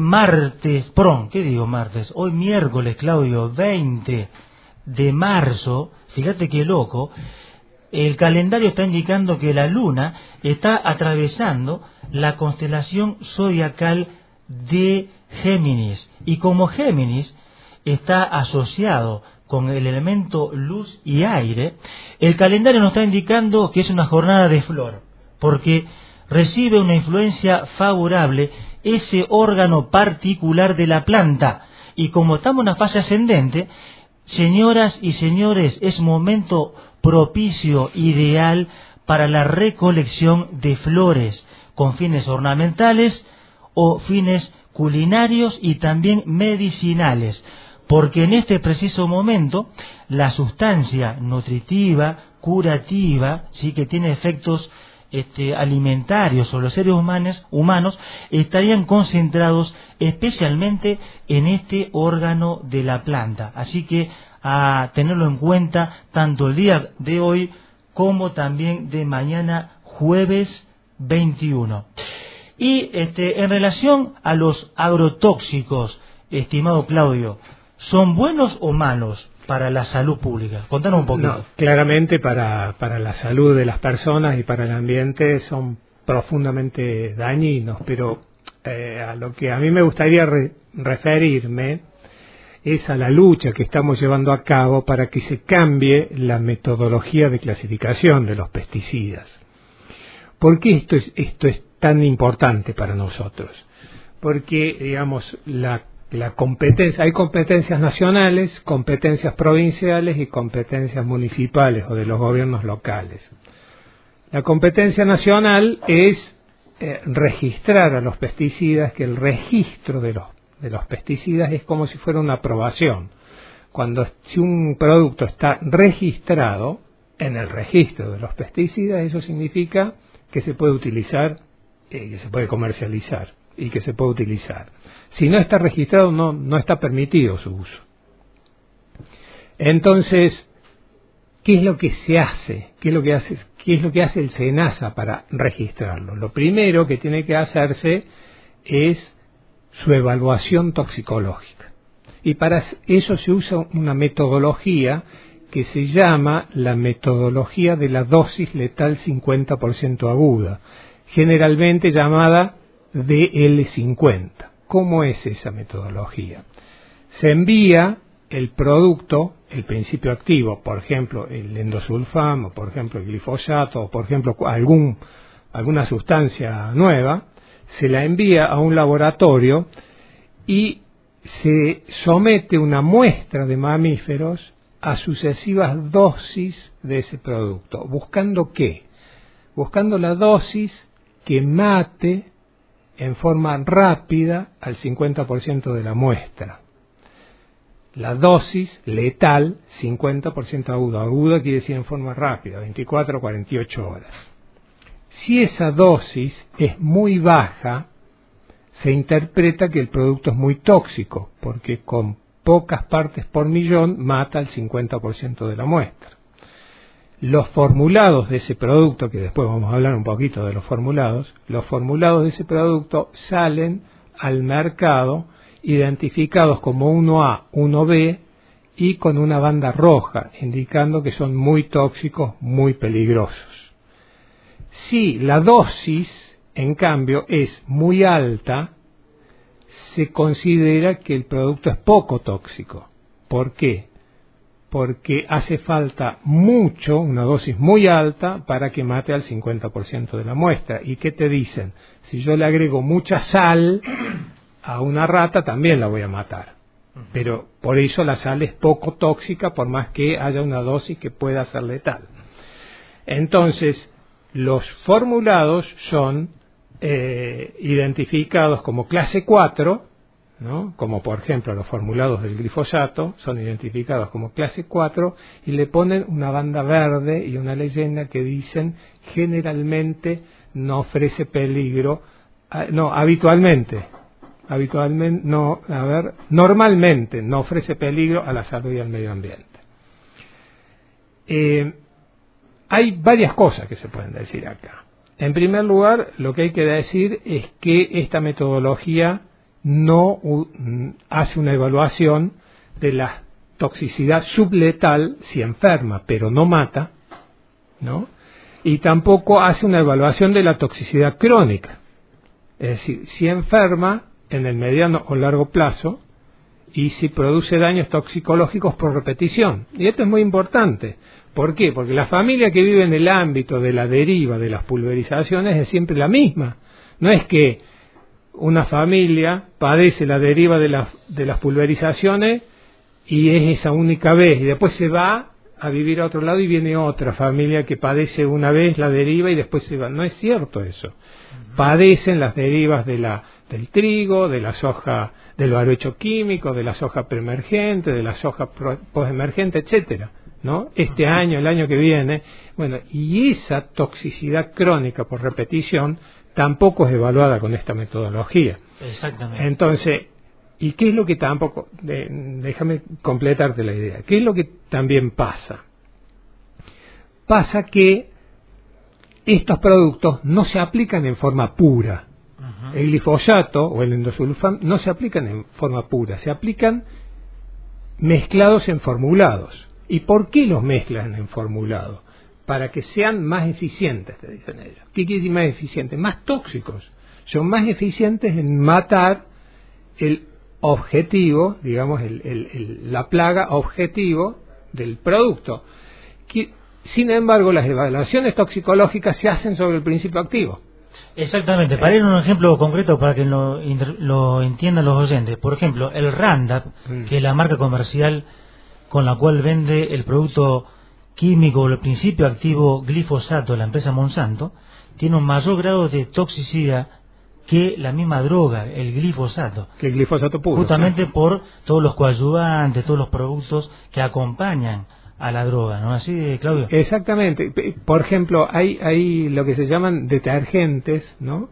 hoy miércoles, Claudio, 20 de marzo, fíjate qué loco, el calendario está indicando que la luna está atravesando la constelación zodiacal de Géminis, y como Géminis está asociado con el elemento luz y aire, el calendario nos está indicando que es una jornada de flor, porque recibe una influencia favorable ese órgano particular de la planta, y como estamos en una fase ascendente, señoras y señores, es momento propicio, ideal para la recolección de flores con fines ornamentales o fines culinarios y también medicinales, porque en este preciso momento la sustancia nutritiva, curativa, sí, que tiene efectos alimentarios sobre los seres humanos, estarían concentrados especialmente en este órgano de la planta. Así que a tenerlo en cuenta tanto el día de hoy como también de mañana, jueves 21. Y en relación a los agrotóxicos, estimado Claudio, ¿son buenos o malos para la salud pública? Contanos un poquito. No, claramente para la salud de las personas y para el ambiente son profundamente dañinos, pero a lo que a mí me gustaría referirme es a la lucha que estamos llevando a cabo para que se cambie la metodología de clasificación de los pesticidas. ¿Por qué esto es tan importante para nosotros? porque, digamos, la competencia, hay competencias nacionales, competencias provinciales y competencias municipales o de los gobiernos locales. La competencia nacional es registrar a los pesticidas, que el registro de los pesticidas es como si fuera una aprobación. Si un producto está registrado en el registro de los pesticidas, eso significa que se puede utilizar, que se puede comercializar y que se puede utilizar. Si no está registrado, no está permitido su uso. Entonces, ¿qué es lo que se hace? ¿Qué es lo que hace el SENASA para registrarlo? Lo primero que tiene que hacerse es su evaluación toxicológica. Y para eso se usa una metodología que se llama la metodología de la dosis letal 50% aguda, generalmente llamada DL50. ¿Cómo es esa metodología? Se envía el producto, el principio activo, por ejemplo el endosulfam, o por ejemplo el glifosato, o por ejemplo alguna sustancia nueva, se la envía a un laboratorio y se somete una muestra de mamíferos a sucesivas dosis de ese producto. ¿Buscando qué? Buscando la dosis que mate en forma rápida al 50% de la muestra. La dosis letal 50% aguda. Aguda quiere decir en forma rápida, 24 a 48 horas. Si esa dosis es muy baja, se interpreta que el producto es muy tóxico, porque con pocas partes por millón mata al 50% de la muestra. Los formulados de ese producto, que después vamos a hablar un poquito de los formulados de ese producto salen al mercado identificados como 1A, 1B y con una banda roja, indicando que son muy tóxicos, muy peligrosos. Si la dosis, en cambio, es muy alta, se considera que el producto es poco tóxico. ¿Por qué? Porque hace falta una dosis muy alta para que mate al 50% de la muestra. ¿Y qué te dicen? Si yo le agrego mucha sal a una rata, también la voy a matar. Pero por eso la sal es poco tóxica, por más que haya una dosis que pueda ser letal. Entonces, los formulados son identificados como clase 4, ¿no? Como por ejemplo los formulados del glifosato son identificados como clase 4 y le ponen una banda verde y una leyenda que dicen generalmente no ofrece peligro, normalmente no ofrece peligro a la salud y al medio ambiente. Hay varias cosas que se pueden decir acá. En primer lugar, lo que hay que decir es que esta metodología no hace una evaluación de la toxicidad subletal si enferma, pero no mata, ¿no? Y tampoco hace una evaluación de la toxicidad crónica, es decir, si enferma en el mediano o largo plazo y si produce daños toxicológicos por repetición. Y esto es muy importante. ¿Por qué? Porque la familia que vive en el ámbito de la deriva de las pulverizaciones es siempre la misma. No es que una familia padece la deriva de las pulverizaciones y es esa única vez, y después se va a vivir a otro lado y viene otra familia que padece una vez la deriva y después se va. No es cierto eso. Padecen las derivas del trigo, de la soja, del barbecho químico, de la soja preemergente, de la soja postemergente, etcétera, ¿no? Este año, el año que viene, bueno, y esa toxicidad crónica por repetición tampoco es evaluada con esta metodología. Exactamente. Entonces, ¿y qué es lo que tampoco? Déjame completarte la idea. ¿Qué es lo que también pasa? Pasa que estos productos no se aplican en forma pura. Uh-huh. El glifosato o el endosulfam no se aplican en forma pura, se aplican mezclados en formulados. ¿Y por qué los mezclan en formulados? Para que sean más eficientes, te dicen ellos. ¿Qué quiere decir más eficientes? Más tóxicos. Son más eficientes en matar el objetivo, digamos, la plaga objetivo del producto. Sin embargo, las evaluaciones toxicológicas se hacen sobre el principio activo. Exactamente, para ir a un ejemplo concreto para que lo entiendan los oyentes. Por ejemplo, el Roundup, que es la marca comercial con la cual vende el producto químico o el principio activo glifosato de la empresa Monsanto, tiene un mayor grado de toxicidad que la misma droga, el glifosato. Que el glifosato puro. Justamente por todos los coadyuvantes, todos los productos que acompañan a la droga, ¿no? Así, Claudio. Exactamente. Por ejemplo, hay lo que se llaman detergentes, ¿no?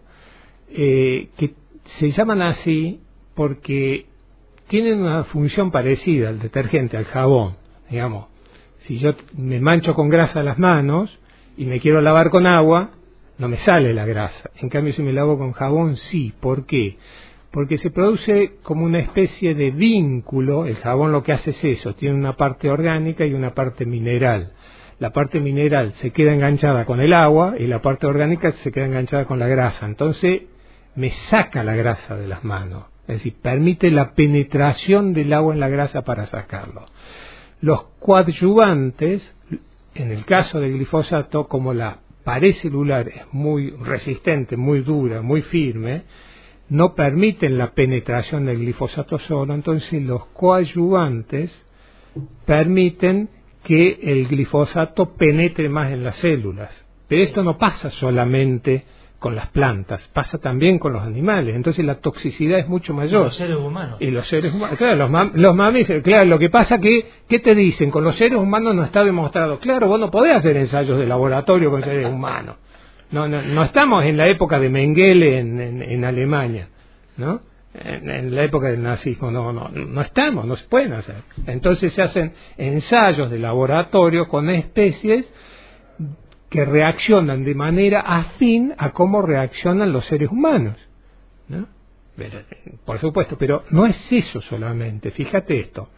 Que se llaman así porque tienen una función parecida al detergente, al jabón, digamos. Si yo me mancho con grasa las manos y me quiero lavar con agua, no me sale la grasa. En cambio, si me lavo con jabón, sí. ¿Por qué? Porque se produce como una especie de vínculo. El jabón lo que hace es eso, tiene una parte orgánica y una parte mineral. La parte mineral se queda enganchada con el agua y la parte orgánica se queda enganchada con la grasa. Entonces me saca la grasa de las manos. Es decir, permite la penetración del agua en la grasa para sacarlo. Los coadyuvantes, en el caso del glifosato, como la pared celular es muy resistente, muy dura, muy firme, no permiten la penetración del glifosato solo, entonces los coadyuvantes permiten que el glifosato penetre más en las células. Pero esto no pasa solamente con las plantas, pasa también con los animales, entonces la toxicidad es mucho mayor. Los seres humanos. Y los seres humanos, claro, los mamíferos, claro, lo que pasa que, ¿qué te dicen? Con los seres humanos no está demostrado. Claro, vos no podés hacer ensayos de laboratorio con seres humanos. No estamos en la época de Mengele en Alemania, ¿no? En la época del nazismo no estamos, no se pueden hacer. Entonces se hacen ensayos de laboratorio con especies que reaccionan de manera afín a cómo reaccionan los seres humanos, ¿no? Pero, por supuesto, pero no es eso solamente. Fíjate esto.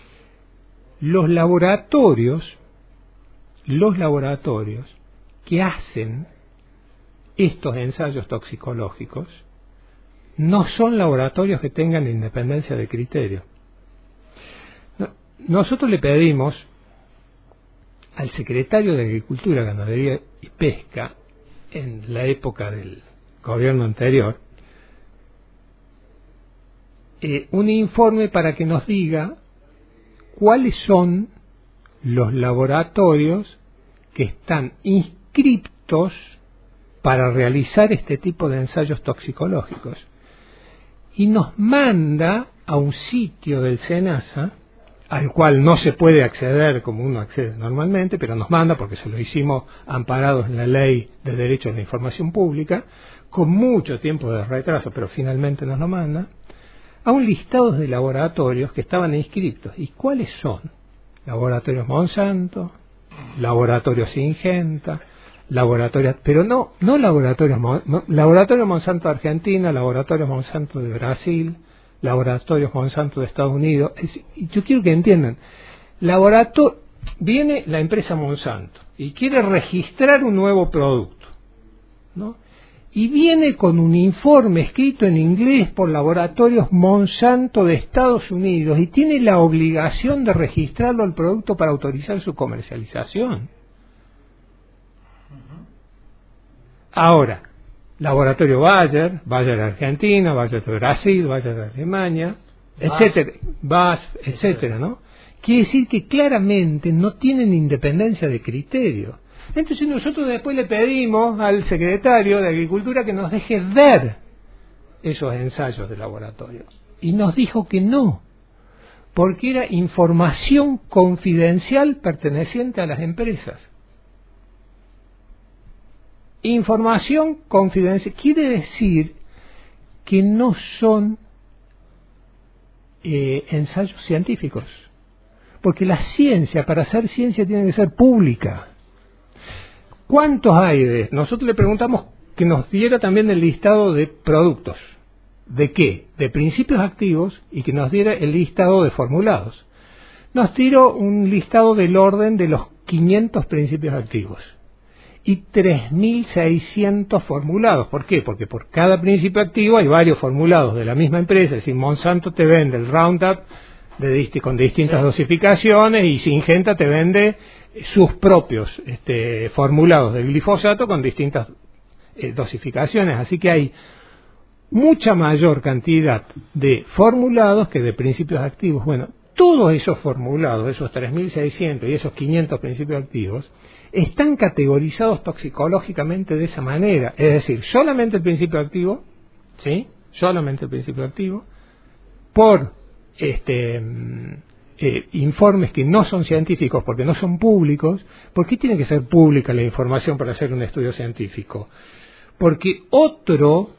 Los laboratorios que hacen estos ensayos toxicológicos no son laboratorios que tengan independencia de criterio. Nosotros le pedimos al secretario de Agricultura, Ganadería y Pesca, en la época del gobierno anterior, un informe para que nos diga cuáles son los laboratorios que están inscriptos para realizar este tipo de ensayos toxicológicos. Y nos manda a un sitio del SENASA, al cual no se puede acceder como uno accede normalmente, pero nos manda, porque se lo hicimos amparados en la Ley de Derechos a la Información Pública, con mucho tiempo de retraso, pero finalmente nos lo manda, a un listado de laboratorios que estaban inscritos. ¿Y cuáles son? Laboratorios Monsanto, Laboratorios Syngenta, laboratorios, pero no laboratorios Monsanto de Argentina, laboratorios Monsanto de Brasil, laboratorios Monsanto de Estados Unidos. Yo quiero que entiendan, viene la empresa Monsanto y quiere registrar un nuevo producto, ¿no? Y viene con un informe escrito en inglés por laboratorios Monsanto de Estados Unidos y tiene la obligación de registrarlo al producto para autorizar su comercialización. Ahora, laboratorio Bayer de Argentina, Bayer de Brasil, Bayer de Alemania, etcétera, etcétera, ¿no? Quiere decir que claramente no tienen independencia de criterio. Entonces nosotros después le pedimos al secretario de Agricultura que nos deje ver esos ensayos de laboratorio. Y nos dijo que no, porque era información confidencial perteneciente a las empresas. Información confidencial quiere decir que no son ensayos científicos, porque la ciencia, para hacer ciencia, tiene que ser pública. ¿Cuántos hay? Nosotros le preguntamos que nos diera también el listado de productos. ¿De qué? De principios activos, y que nos diera el listado de formulados. Nos tiró un listado del orden de los 500 principios activos y 3.600 formulados. ¿Por qué? Porque por cada principio activo hay varios formulados de la misma empresa. Es decir, Monsanto te vende el Roundup con distintas dosificaciones, y Syngenta te vende sus propios formulados del glifosato con distintas dosificaciones, así que hay mucha mayor cantidad de formulados que de principios activos. Bueno, todos esos formulados, esos 3.600 y esos 500 principios activos, están categorizados toxicológicamente de esa manera, es decir, solamente el principio activo, ¿sí? Solamente el principio activo, por informes que no son científicos porque no son públicos. ¿Por qué tiene que ser pública la información para hacer un estudio científico? Porque otro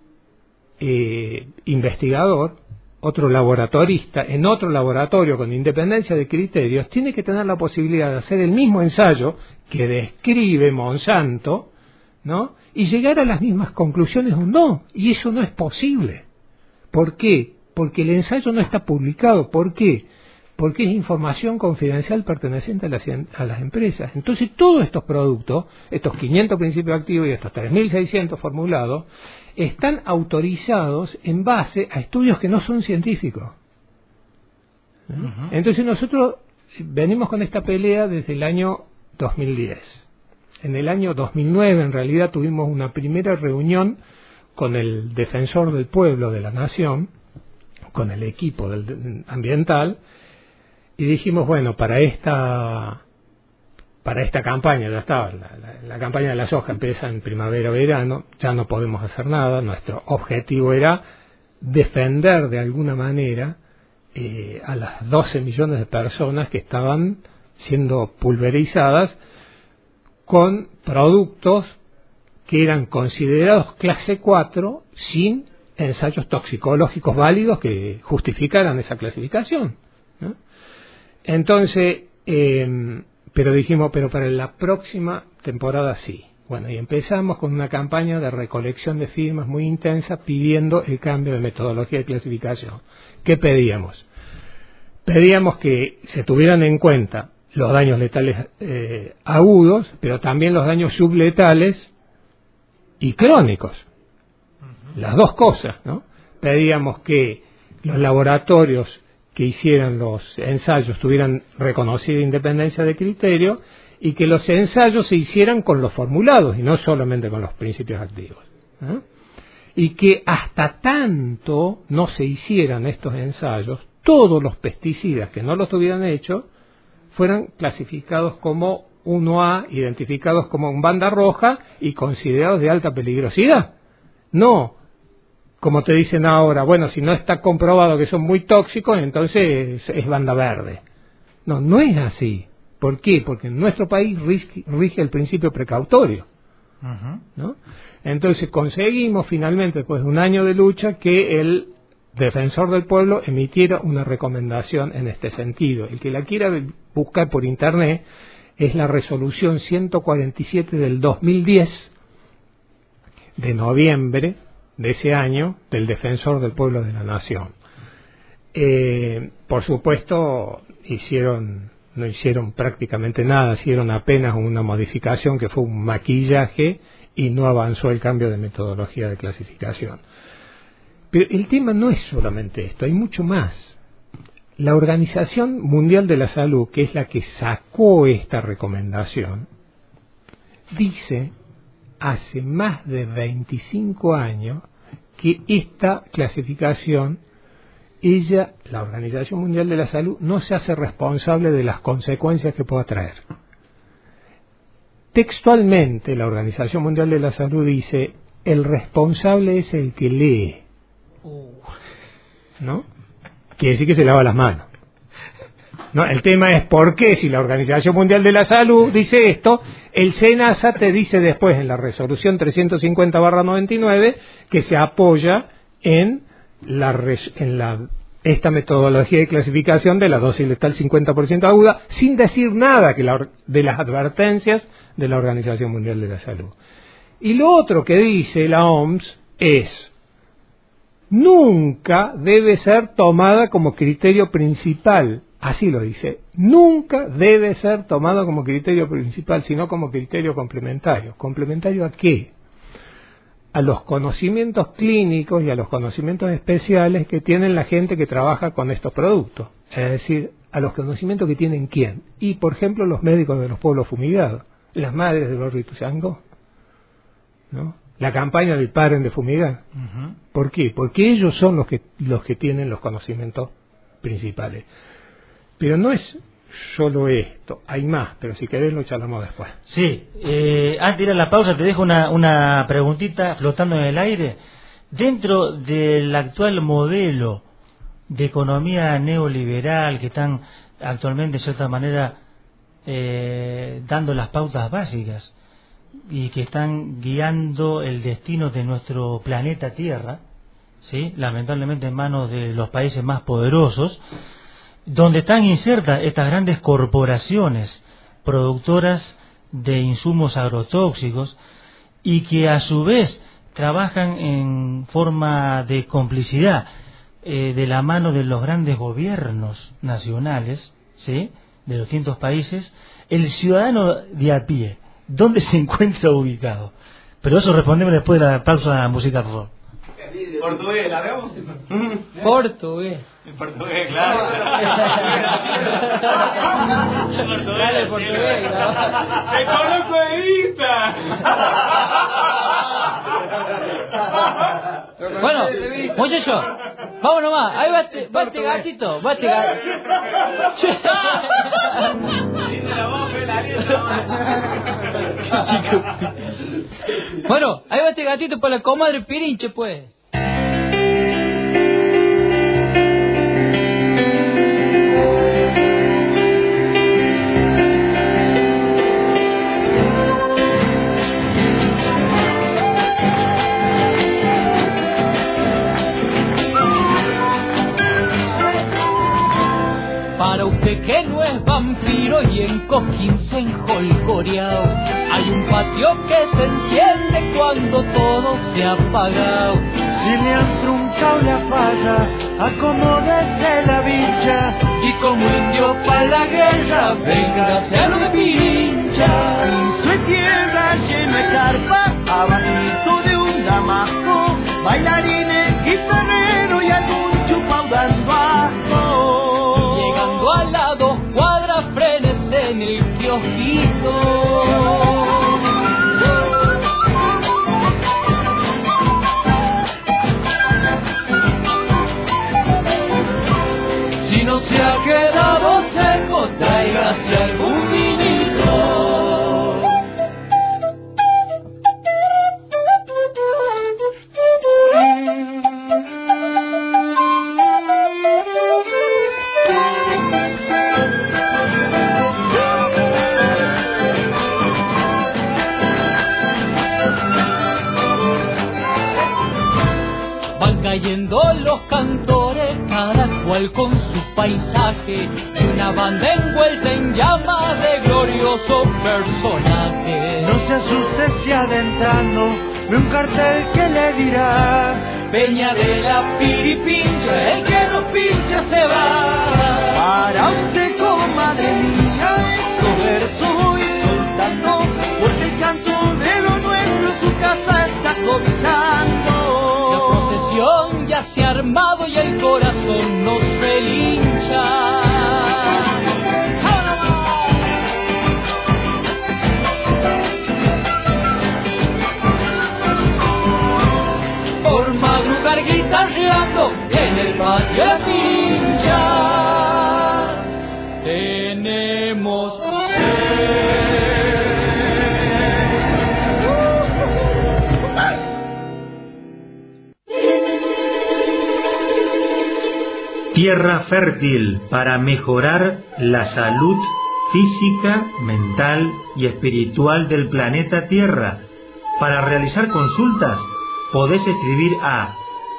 investigador, otro laboratorista, en otro laboratorio con independencia de criterios, tiene que tener la posibilidad de hacer el mismo ensayo que describe Monsanto, ¿no? Y llegar a las mismas conclusiones o no, y eso no es posible. ¿Por qué? Porque el ensayo no está publicado. ¿Por qué? Porque es información confidencial perteneciente a las empresas. Entonces todos estos productos, estos 500 principios activos y estos 3.600 formulados, están autorizados en base a estudios que no son científicos. Entonces nosotros venimos con esta pelea desde el año 2010. En el año 2009 en realidad tuvimos una primera reunión con el defensor del pueblo de la nación, con el equipo ambiental, y dijimos, bueno, para esta campaña, ya estaba, la campaña de la soja empieza en primavera-verano, ya no podemos hacer nada. Nuestro objetivo era defender de alguna manera a las 12 millones de personas que estaban siendo pulverizadas con productos que eran considerados clase 4 sin ensayos toxicológicos válidos que justificaran esa clasificación, ¿no? Entonces, pero dijimos, pero para la próxima temporada sí. Bueno, y empezamos con una campaña de recolección de firmas muy intensa pidiendo el cambio de metodología de clasificación. ¿Qué pedíamos? Pedíamos que se tuvieran en cuenta los daños letales agudos, pero también los daños subletales y crónicos. Las dos cosas, ¿no? Pedíamos que los laboratorios que hicieran los ensayos tuvieran reconocida independencia de criterio y que los ensayos se hicieran con los formulados y no solamente con los principios activos, ¿no? Y que hasta tanto no se hicieran estos ensayos, todos los pesticidas que no los tuvieran hecho fueran clasificados como 1A, identificados como en banda roja y considerados de alta peligrosidad. No, como te dicen ahora, bueno, si no está comprobado que son muy tóxicos, entonces es banda verde. No, no es así. ¿Por qué? Porque en nuestro país rige el principio precautorio, ¿no? Entonces conseguimos finalmente, después de un año de lucha, que el defensor del pueblo emitiera una recomendación en este sentido. El que la quiera buscar por internet es la resolución 147 del 2010, de noviembre de ese año, del defensor del pueblo de la nación. Por supuesto, no hicieron prácticamente nada, hicieron apenas una modificación que fue un maquillaje y no avanzó el cambio de metodología de clasificación. Pero el tema no es solamente esto, hay mucho más. La Organización Mundial de la Salud, que es la que sacó esta recomendación, dice hace más de 25 años que esta clasificación, la Organización Mundial de la Salud, no se hace responsable de las consecuencias que pueda traer. Textualmente, la Organización Mundial de la Salud dice, el responsable es el que lee, ¿no? Quiere decir que se lava las manos. No, el tema es por qué, si la Organización Mundial de la Salud dice esto, el SENASA te dice después en la resolución 350/99 que se apoya en esta metodología de clasificación de la dosis letal 50% aguda, sin decir nada de las advertencias de la Organización Mundial de la Salud. Y lo otro que dice la OMS es: nunca debe ser tomada como criterio principal. Así lo dice, nunca debe ser tomado como criterio principal, sino como criterio complementario. ¿Complementario a qué? A los conocimientos clínicos y a los conocimientos especiales que tienen la gente que trabaja con estos productos. Es decir, a los conocimientos que tienen quién. Y, por ejemplo, los médicos de los pueblos fumigados, las madres de los Ituzaingó, ¿no? la campaña del paren de fumigar. ¿Por qué? Porque ellos son los que tienen los conocimientos principales. Pero no es solo esto, hay más, pero si querés lo charlamos después. Sí, antes de ir a la pausa te dejo una preguntita flotando en el aire. Dentro del actual modelo de economía neoliberal que están actualmente de cierta manera dando las pautas básicas y que están guiando el destino de nuestro planeta Tierra, ¿sí? Lamentablemente en manos de los países más poderosos, donde están insertas estas grandes corporaciones productoras de insumos agrotóxicos y que a su vez trabajan en forma de complicidad de la mano de los grandes gobiernos nacionales, ¿sí?, de los distintos países. El ciudadano de a pie, ¿dónde se encuentra ubicado? Pero eso respondemos después de la pausa musical, por favor. Portugués, ¿la vemos? Portugués. En portugués, claro. Dale, portugués. ¡Te conozco de vista! Bueno, muchachos, vamos nomás. Ahí va este gatito. Va este gatito. Bueno, ahí va este gatito para la comadre Pirinche, pues. Para usted que no es vampiro y en Coquín se enjolcoreao, hay un patio que se enciende cuando todo se ha apagado. Si le han truncado la falla, acomódese la bicha Y como indio pa' la guerra, véngase a lo de Pirincha. en su tierra llena de carpa, abajito de un damasco, bailarines, guitarrero y algún chupao dando asco. Llegando a las 2 cuadras, frenes en el kiosquito. Si no se ha quedado seco, tráigase algún vinito. Van cayendo los cantores, cada cual con su paisaje, y una banda envuelta en llamas de glorioso personaje. No se asuste si adentando ve un cartel que le dirá: Peña de la Piripincha, el que no pincha se va. para usted, comadre mía, estos versos voy soltando, porque el canto de lo nuestro su casa está costando. La procesión ya se ha armado y el corazón no se lincha. Por madrugar guitarreando en el patio de Pincha, tenemos Tierra fértil para mejorar la salud física, mental y espiritual del planeta Tierra. Para realizar consultas podés escribir a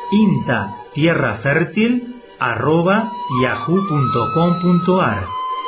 intatierrafértil@yahoo.com.ar.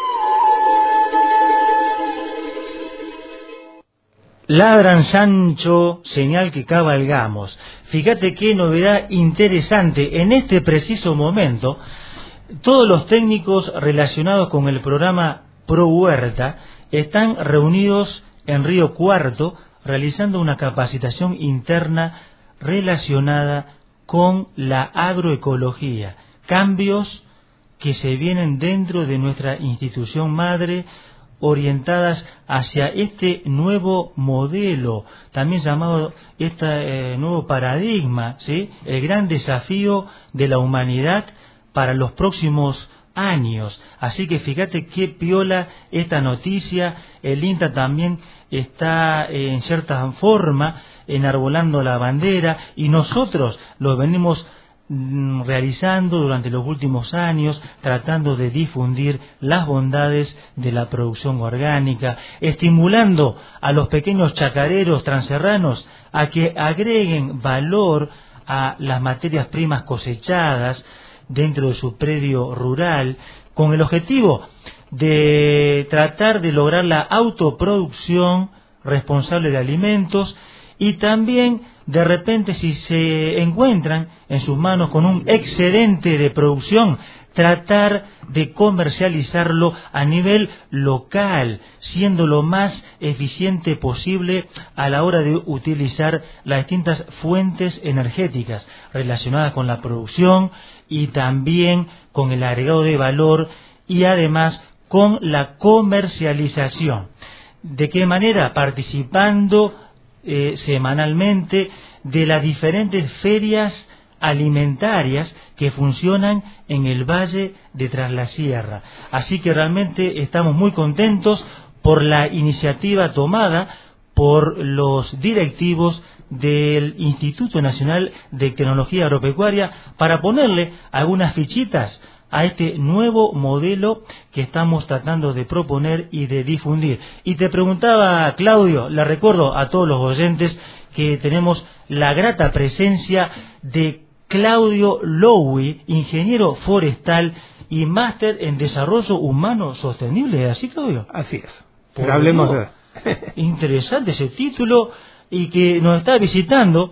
Ladran Sancho, señal que cabalgamos. Fíjate qué novedad interesante. En este preciso momento, todos los técnicos relacionados con el programa Pro Huerta están reunidos en Río Cuarto realizando una capacitación interna relacionada con la agroecología, cambios que se vienen dentro de nuestra institución madre orientadas hacia este nuevo modelo, también llamado nuevo paradigma, ¿sí? El gran desafío de la humanidad para los próximos años. Así que fíjate qué piola esta noticia. El INTA también está en cierta forma enarbolando la bandera, y nosotros lo venimos realizando durante los últimos años, tratando de difundir las bondades de la producción orgánica, estimulando a los pequeños chacareros transerranos a que agreguen valor a las materias primas cosechadas dentro de su predio rural, con el objetivo de tratar de lograr la autoproducción responsable de alimentos, y también de repente, si se encuentran en sus manos con un excedente de producción, tratar de comercializarlo a nivel local, siendo lo más eficiente posible a la hora de utilizar las distintas fuentes energéticas relacionadas con la producción y también con el agregado de valor, y además con la comercialización. ¿De qué manera? Participando semanalmente de las diferentes ferias alimentarias que funcionan en el Valle de Traslasierra. Así que realmente estamos muy contentos por la iniciativa tomada por los directivos del Instituto Nacional de Tecnología Agropecuaria para ponerle algunas fichitas a este nuevo modelo que estamos tratando de proponer y de difundir. Y te preguntaba, Claudio, le recuerdo a todos los oyentes que tenemos la grata presencia de Claudio Lowy, ingeniero forestal y máster en desarrollo humano sostenible. ¿Así, Claudio? Así es. Pero hablemos de... Interesante ese título, y que nos está visitando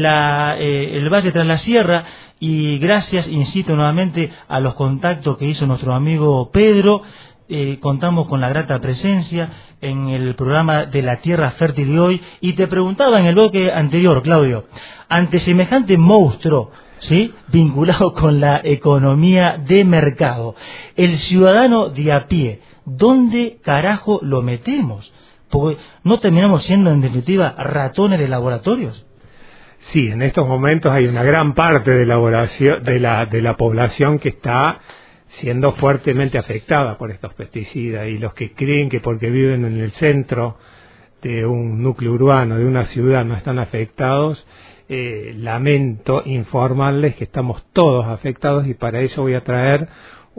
el Valle tras la Sierra, y gracias, insisto nuevamente, a los contactos que hizo nuestro amigo Pedro, contamos con la grata presencia en el programa de la Tierra Fértil de hoy. Y te preguntaba en el bloque anterior, Claudio, ante semejante monstruo, ¿sí?, vinculado con la economía de mercado, el ciudadano de a pie, ¿dónde carajo lo metemos? Porque no terminamos siendo, en definitiva, ratones de laboratorios. Sí, en estos momentos hay una gran parte de la población que está siendo fuertemente afectada por estos pesticidas, y los que creen que porque viven en el centro de un núcleo urbano, de una ciudad, no están afectados, lamento informarles que estamos todos afectados, y para eso voy a traer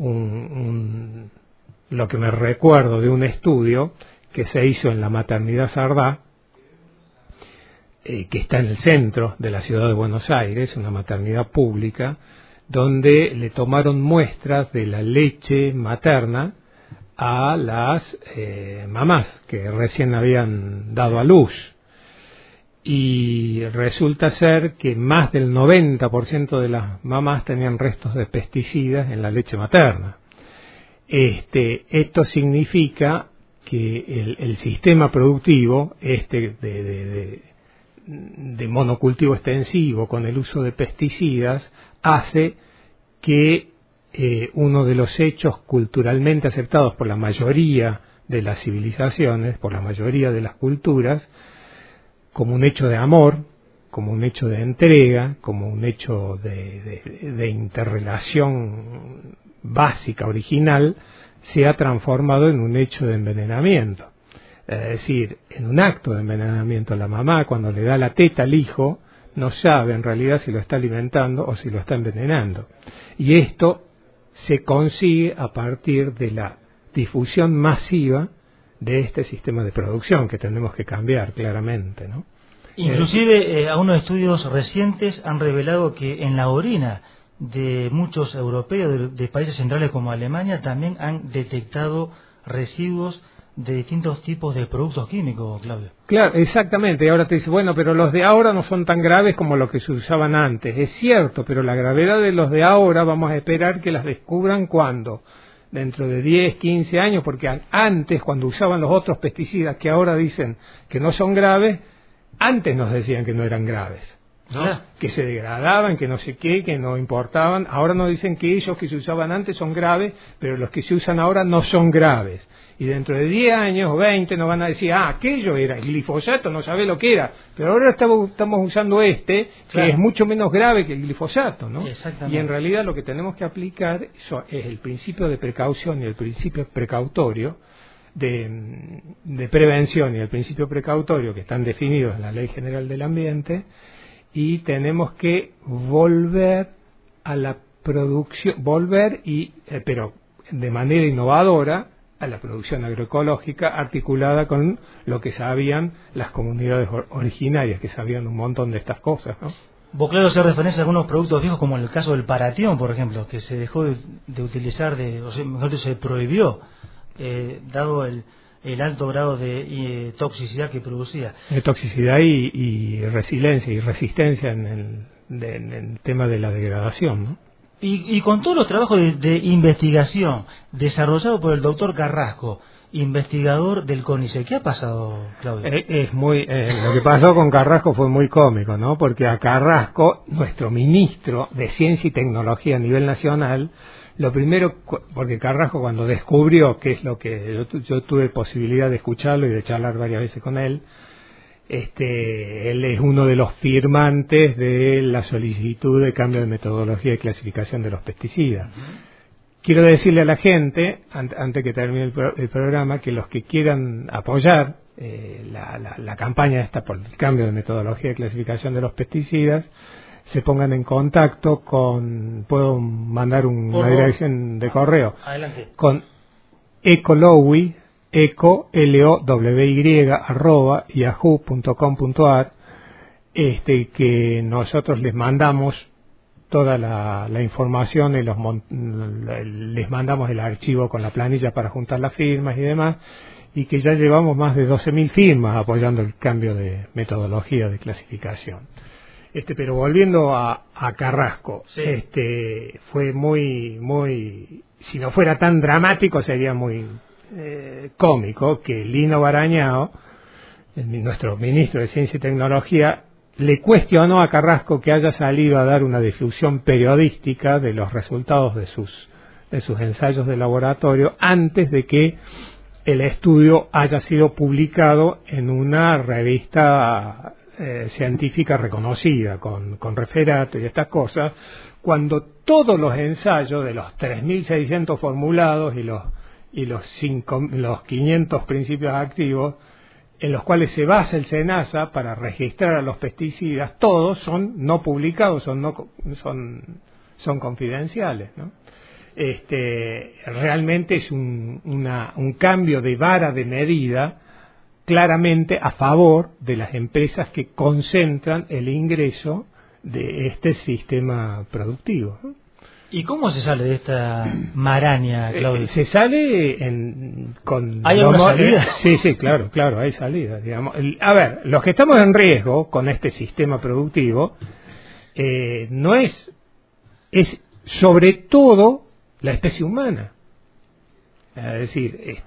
lo que me recuerdo de un estudio que se hizo en la maternidad Sardá, que está en el centro de la ciudad de Buenos Aires, una maternidad pública, donde le tomaron muestras de la leche materna a las mamás que recién habían dado a luz. Y resulta ser que más del 90% de las mamás tenían restos de pesticidas en la leche materna. Esto significa que el sistema productivo de monocultivo extensivo con el uso de pesticidas hace que uno de los hechos culturalmente aceptados por la mayoría de las civilizaciones, por la mayoría de las culturas, como un hecho de amor, como un hecho de entrega, como un hecho de interrelación básica, original, se ha transformado en un hecho de envenenamiento. Es decir, en un acto de envenenamiento. La mamá, cuando le da la teta al hijo, no sabe en realidad si lo está alimentando o si lo está envenenando. Y esto se consigue a partir de la difusión masiva de este sistema de producción que tenemos que cambiar claramente, ¿no? Inclusive algunos estudios recientes han revelado que en la orina de muchos europeos de países centrales como Alemania también han detectado residuos de distintos tipos de productos químicos, Claudio. Claro, exactamente. Y ahora te dice, bueno, pero los de ahora no son tan graves como los que se usaban antes. Es cierto, pero la gravedad de los de ahora vamos a esperar que las descubran ¿cuándo? Dentro de 10, 15 años, porque antes, cuando usaban los otros pesticidas que ahora dicen que no son graves, antes nos decían que no eran graves. ¿no? Claro. Que se degradaban, que no sé qué, que no importaban. Ahora nos dicen que ellos que se usaban antes son graves, pero los que se usan ahora no son graves. Y dentro de 10 años o 20 nos van a decir, aquello era el glifosato, no sabe lo que era. Pero ahora estamos usando que claro, es mucho menos grave que el glifosato, ¿no? Y en realidad lo que tenemos que aplicar es el principio de precaución y el principio precautorio, de prevención y el principio precautorio que están definidos en la Ley General del Ambiente, y tenemos que volver a la producción, pero de manera innovadora, a la producción agroecológica articulada con lo que sabían las comunidades originarias, que sabían un montón de estas cosas, ¿no? Vos, claro, hace referencia a algunos productos viejos, como en el caso del paratión, por ejemplo, que se dejó de utilizar, o sea, mejor dicho, se prohibió, dado el alto grado de toxicidad que producía. De toxicidad y resiliencia y resistencia en el tema de la degradación, ¿no? Y con todos los trabajos de investigación desarrollados por el doctor Carrasco, investigador del CONICET, ¿qué ha pasado, Claudio? Lo que pasó con Carrasco fue muy cómico, ¿no? Porque a Carrasco, nuestro ministro de Ciencia y Tecnología a nivel nacional, lo primero, porque Carrasco cuando descubrió, que es lo que yo tuve posibilidad de escucharlo y de charlar varias veces con él, él es uno de los firmantes de la solicitud de cambio de metodología de clasificación de los pesticidas. Quiero decirle a la gente, antes que termine el programa, que los que quieran apoyar la campaña esta por el cambio de metodología de clasificación de los pesticidas, se pongan en contacto puedo mandar una dirección de correo. Adelante. Con Ecolowy, @yahoo.com.ar, que nosotros les mandamos toda la información y les mandamos el archivo con la planilla para juntar las firmas y demás, y que ya llevamos más de 12.000 firmas apoyando el cambio de metodología de clasificación. Pero volviendo a Carrasco, sí, fue muy, si no fuera tan dramático sería muy cómico que Lino Barañao, nuestro ministro de Ciencia y Tecnología, le cuestionó a Carrasco que haya salido a dar una difusión periodística de los resultados de sus ensayos de laboratorio antes de que el estudio haya sido publicado en una revista científica reconocida, con referato y estas cosas, cuando todos los ensayos de los 3.600 formulados y los 500 principios activos en los cuales se basa el SENASA para registrar a los pesticidas, todos son no publicados, son confidenciales, ¿no? Realmente es un cambio de vara de medida claramente a favor de las empresas que concentran el ingreso de este sistema productivo, ¿no? ¿Y cómo se sale de esta maraña, Claudio? Se sale ¿Hay alguna salida? Sí, claro, hay salida, digamos. A ver, los que estamos en riesgo con este sistema productivo, no es sobre todo la especie humana. Es decir,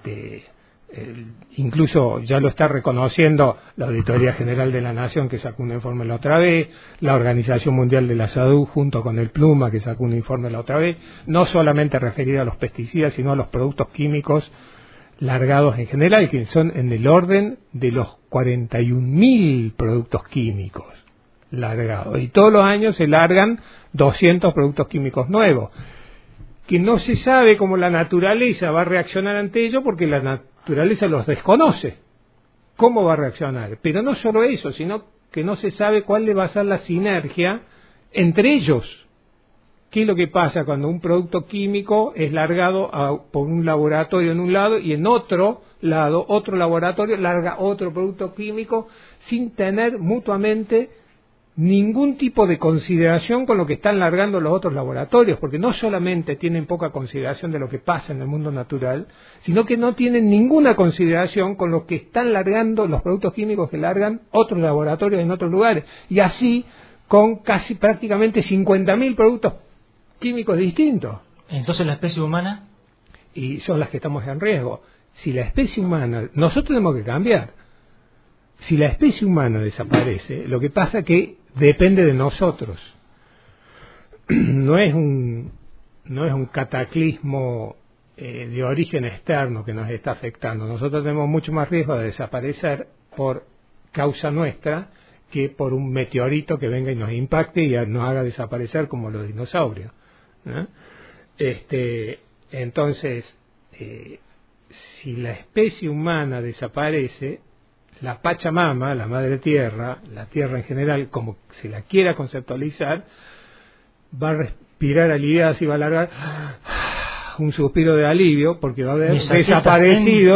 incluso ya lo está reconociendo la Auditoría General de la Nación, que sacó un informe la otra vez, la Organización Mundial de la Salud junto con el Pluma, que sacó un informe la otra vez, no solamente referido a los pesticidas, sino a los productos químicos largados en general, que son en el orden de los 41.000 productos químicos largados, y todos los años se largan 200 productos químicos nuevos, que no se sabe cómo la naturaleza va a reaccionar ante ello, porque la naturaleza los desconoce. ¿Cómo va a reaccionar? Pero no solo eso, sino que no se sabe cuál le va a ser la sinergia entre ellos. ¿Qué es lo que pasa cuando un producto químico es largado por un laboratorio en un lado y en otro lado otro laboratorio larga otro producto químico sin tener mutuamente ningún tipo de consideración con lo que están largando los otros laboratorios, porque no solamente tienen poca consideración de lo que pasa en el mundo natural, sino que no tienen ninguna consideración con lo que están largando los productos químicos que largan otros laboratorios en otros lugares, y así con casi prácticamente 50.000 productos químicos distintos. Entonces la especie humana, y son las que estamos en riesgo. Si la especie humana, nosotros tenemos que cambiar. Si la especie humana desaparece, lo que pasa es que depende de nosotros. No es un cataclismo de origen externo que nos está afectando. Nosotros tenemos mucho más riesgo de desaparecer por causa nuestra que por un meteorito que venga y nos impacte y nos haga desaparecer como los dinosaurios, ¿no? Entonces, si la especie humana desaparece, la Pachamama, la Madre Tierra, la Tierra en general, como se la quiera conceptualizar, va a respirar aliviada y va a largar un suspiro de alivio porque va a haber desaparecido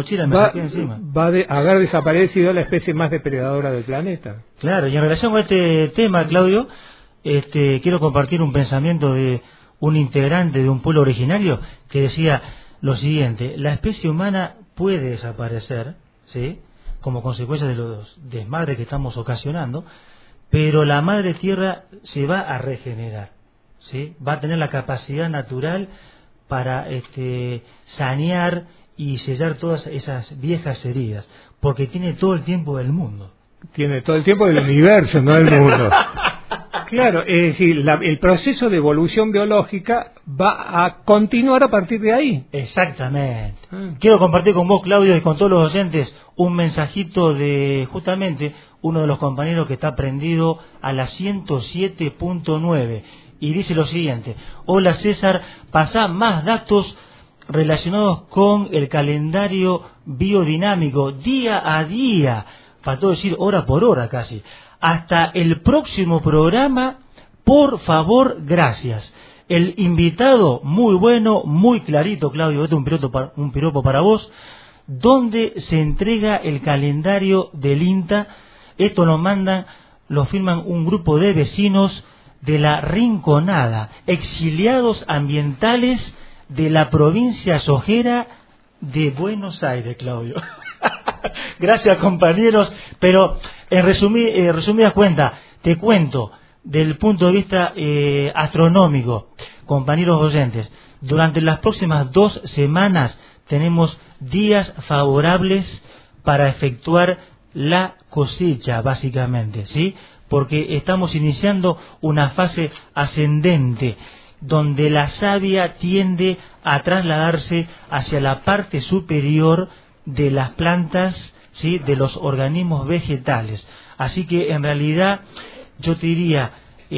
haber desaparecido la especie más depredadora del planeta. Claro, y en relación con este tema, Claudio, quiero compartir un pensamiento de un integrante de un pueblo originario que decía lo siguiente: la especie humana puede desaparecer, ¿sí?, como consecuencia de los desmadres que estamos ocasionando, pero la Madre Tierra se va a regenerar, ¿sí?, va a tener la capacidad natural para sanear y sellar todas esas viejas heridas, porque tiene todo el tiempo del mundo. Tiene todo el tiempo del universo, no del mundo. Claro, es decir, el proceso de evolución biológica va a continuar a partir de ahí. Exactamente. Quiero compartir con vos, Claudio, y con todos los oyentes un mensajito de justamente uno de los compañeros que está prendido a la 107.9 y dice lo siguiente: hola César, pasá más datos relacionados con el calendario biodinámico día a día, para todo decir hora por hora casi. Hasta el próximo programa, por favor, gracias. El invitado, muy bueno, muy clarito, Claudio, este es un piropo para vos. ¿Dónde se entrega el calendario del INTA? Esto lo firman un grupo de vecinos de La Rinconada, exiliados ambientales de la provincia sojera de Buenos Aires, Claudio. Gracias, compañeros, pero en resumidas cuentas, te cuento del punto de vista astronómico, compañeros oyentes, durante las próximas 2 semanas tenemos días favorables para efectuar la cosecha, básicamente, ¿sí?, porque estamos iniciando una fase ascendente, donde la savia tiende a trasladarse hacia la parte superior de las plantas, ¿sí?, de los organismos vegetales. Así que en realidad yo te diría,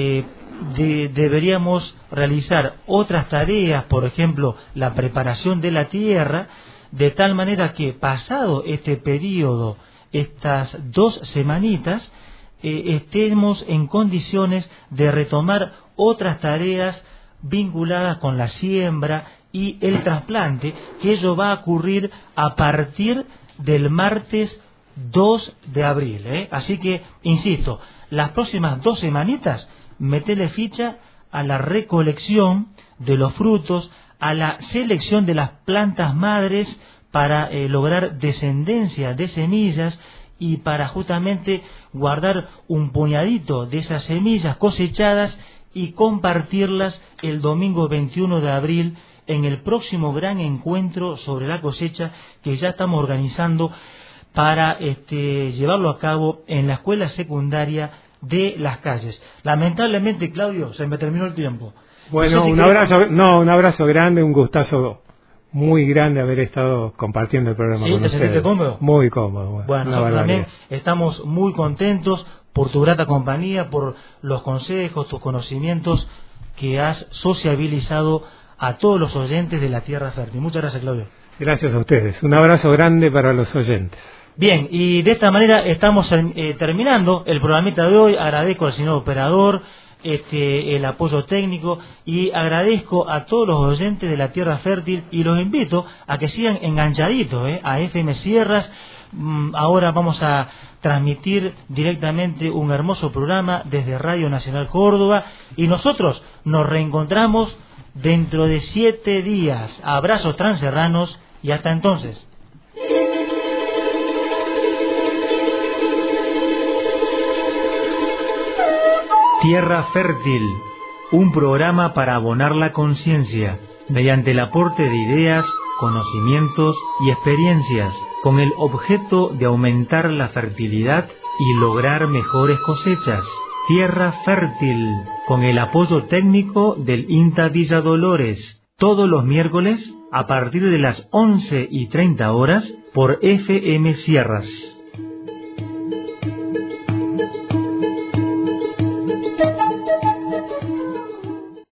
deberíamos realizar otras tareas, por ejemplo la preparación de la tierra, de tal manera que pasado este periodo, estas 2 semanitas, estemos en condiciones de retomar otras tareas vinculadas con la siembra y el trasplante, que ello va a ocurrir a partir del martes 2 de abril, ¿eh? Así que, insisto, las próximas 2 semanitas, metele ficha a la recolección de los frutos, a la selección de las plantas madres para lograr descendencia de semillas y para justamente guardar un puñadito de esas semillas cosechadas y compartirlas el domingo 21 de abril en el próximo gran encuentro sobre la cosecha que ya estamos organizando para llevarlo a cabo en la escuela secundaria de Las Calles. Lamentablemente, Claudio, se me terminó el tiempo. Bueno, no sé si un abrazo grande, un gustazo muy grande haber estado compartiendo el programa con ustedes. ¿Sí? ¿Te sentiste cómodo? Muy cómodo. Bueno, nosotros también estamos muy contentos por tu grata compañía, por los consejos, tus conocimientos que has sociabilizado a todos los oyentes de la Tierra Fértil. Muchas gracias, Claudio. Gracias a ustedes. Un abrazo grande para los oyentes. Bien, y de esta manera estamos terminando el programita de hoy. Agradezco al señor operador el apoyo técnico y agradezco a todos los oyentes de la Tierra Fértil y los invito a que sigan enganchaditos a FM Sierras. Ahora vamos a transmitir directamente un hermoso programa desde Radio Nacional Córdoba y nosotros nos reencontramos dentro de 7 días. Abrazos transerranos y hasta entonces. Tierra Fértil, un programa para abonar la conciencia mediante el aporte de ideas, conocimientos y experiencias con el objeto de aumentar la fertilidad y lograr mejores cosechas. Tierra Fértil, con el apoyo técnico del INTA Villa Dolores, todos los miércoles a partir de las 11:30 horas por FM Sierras.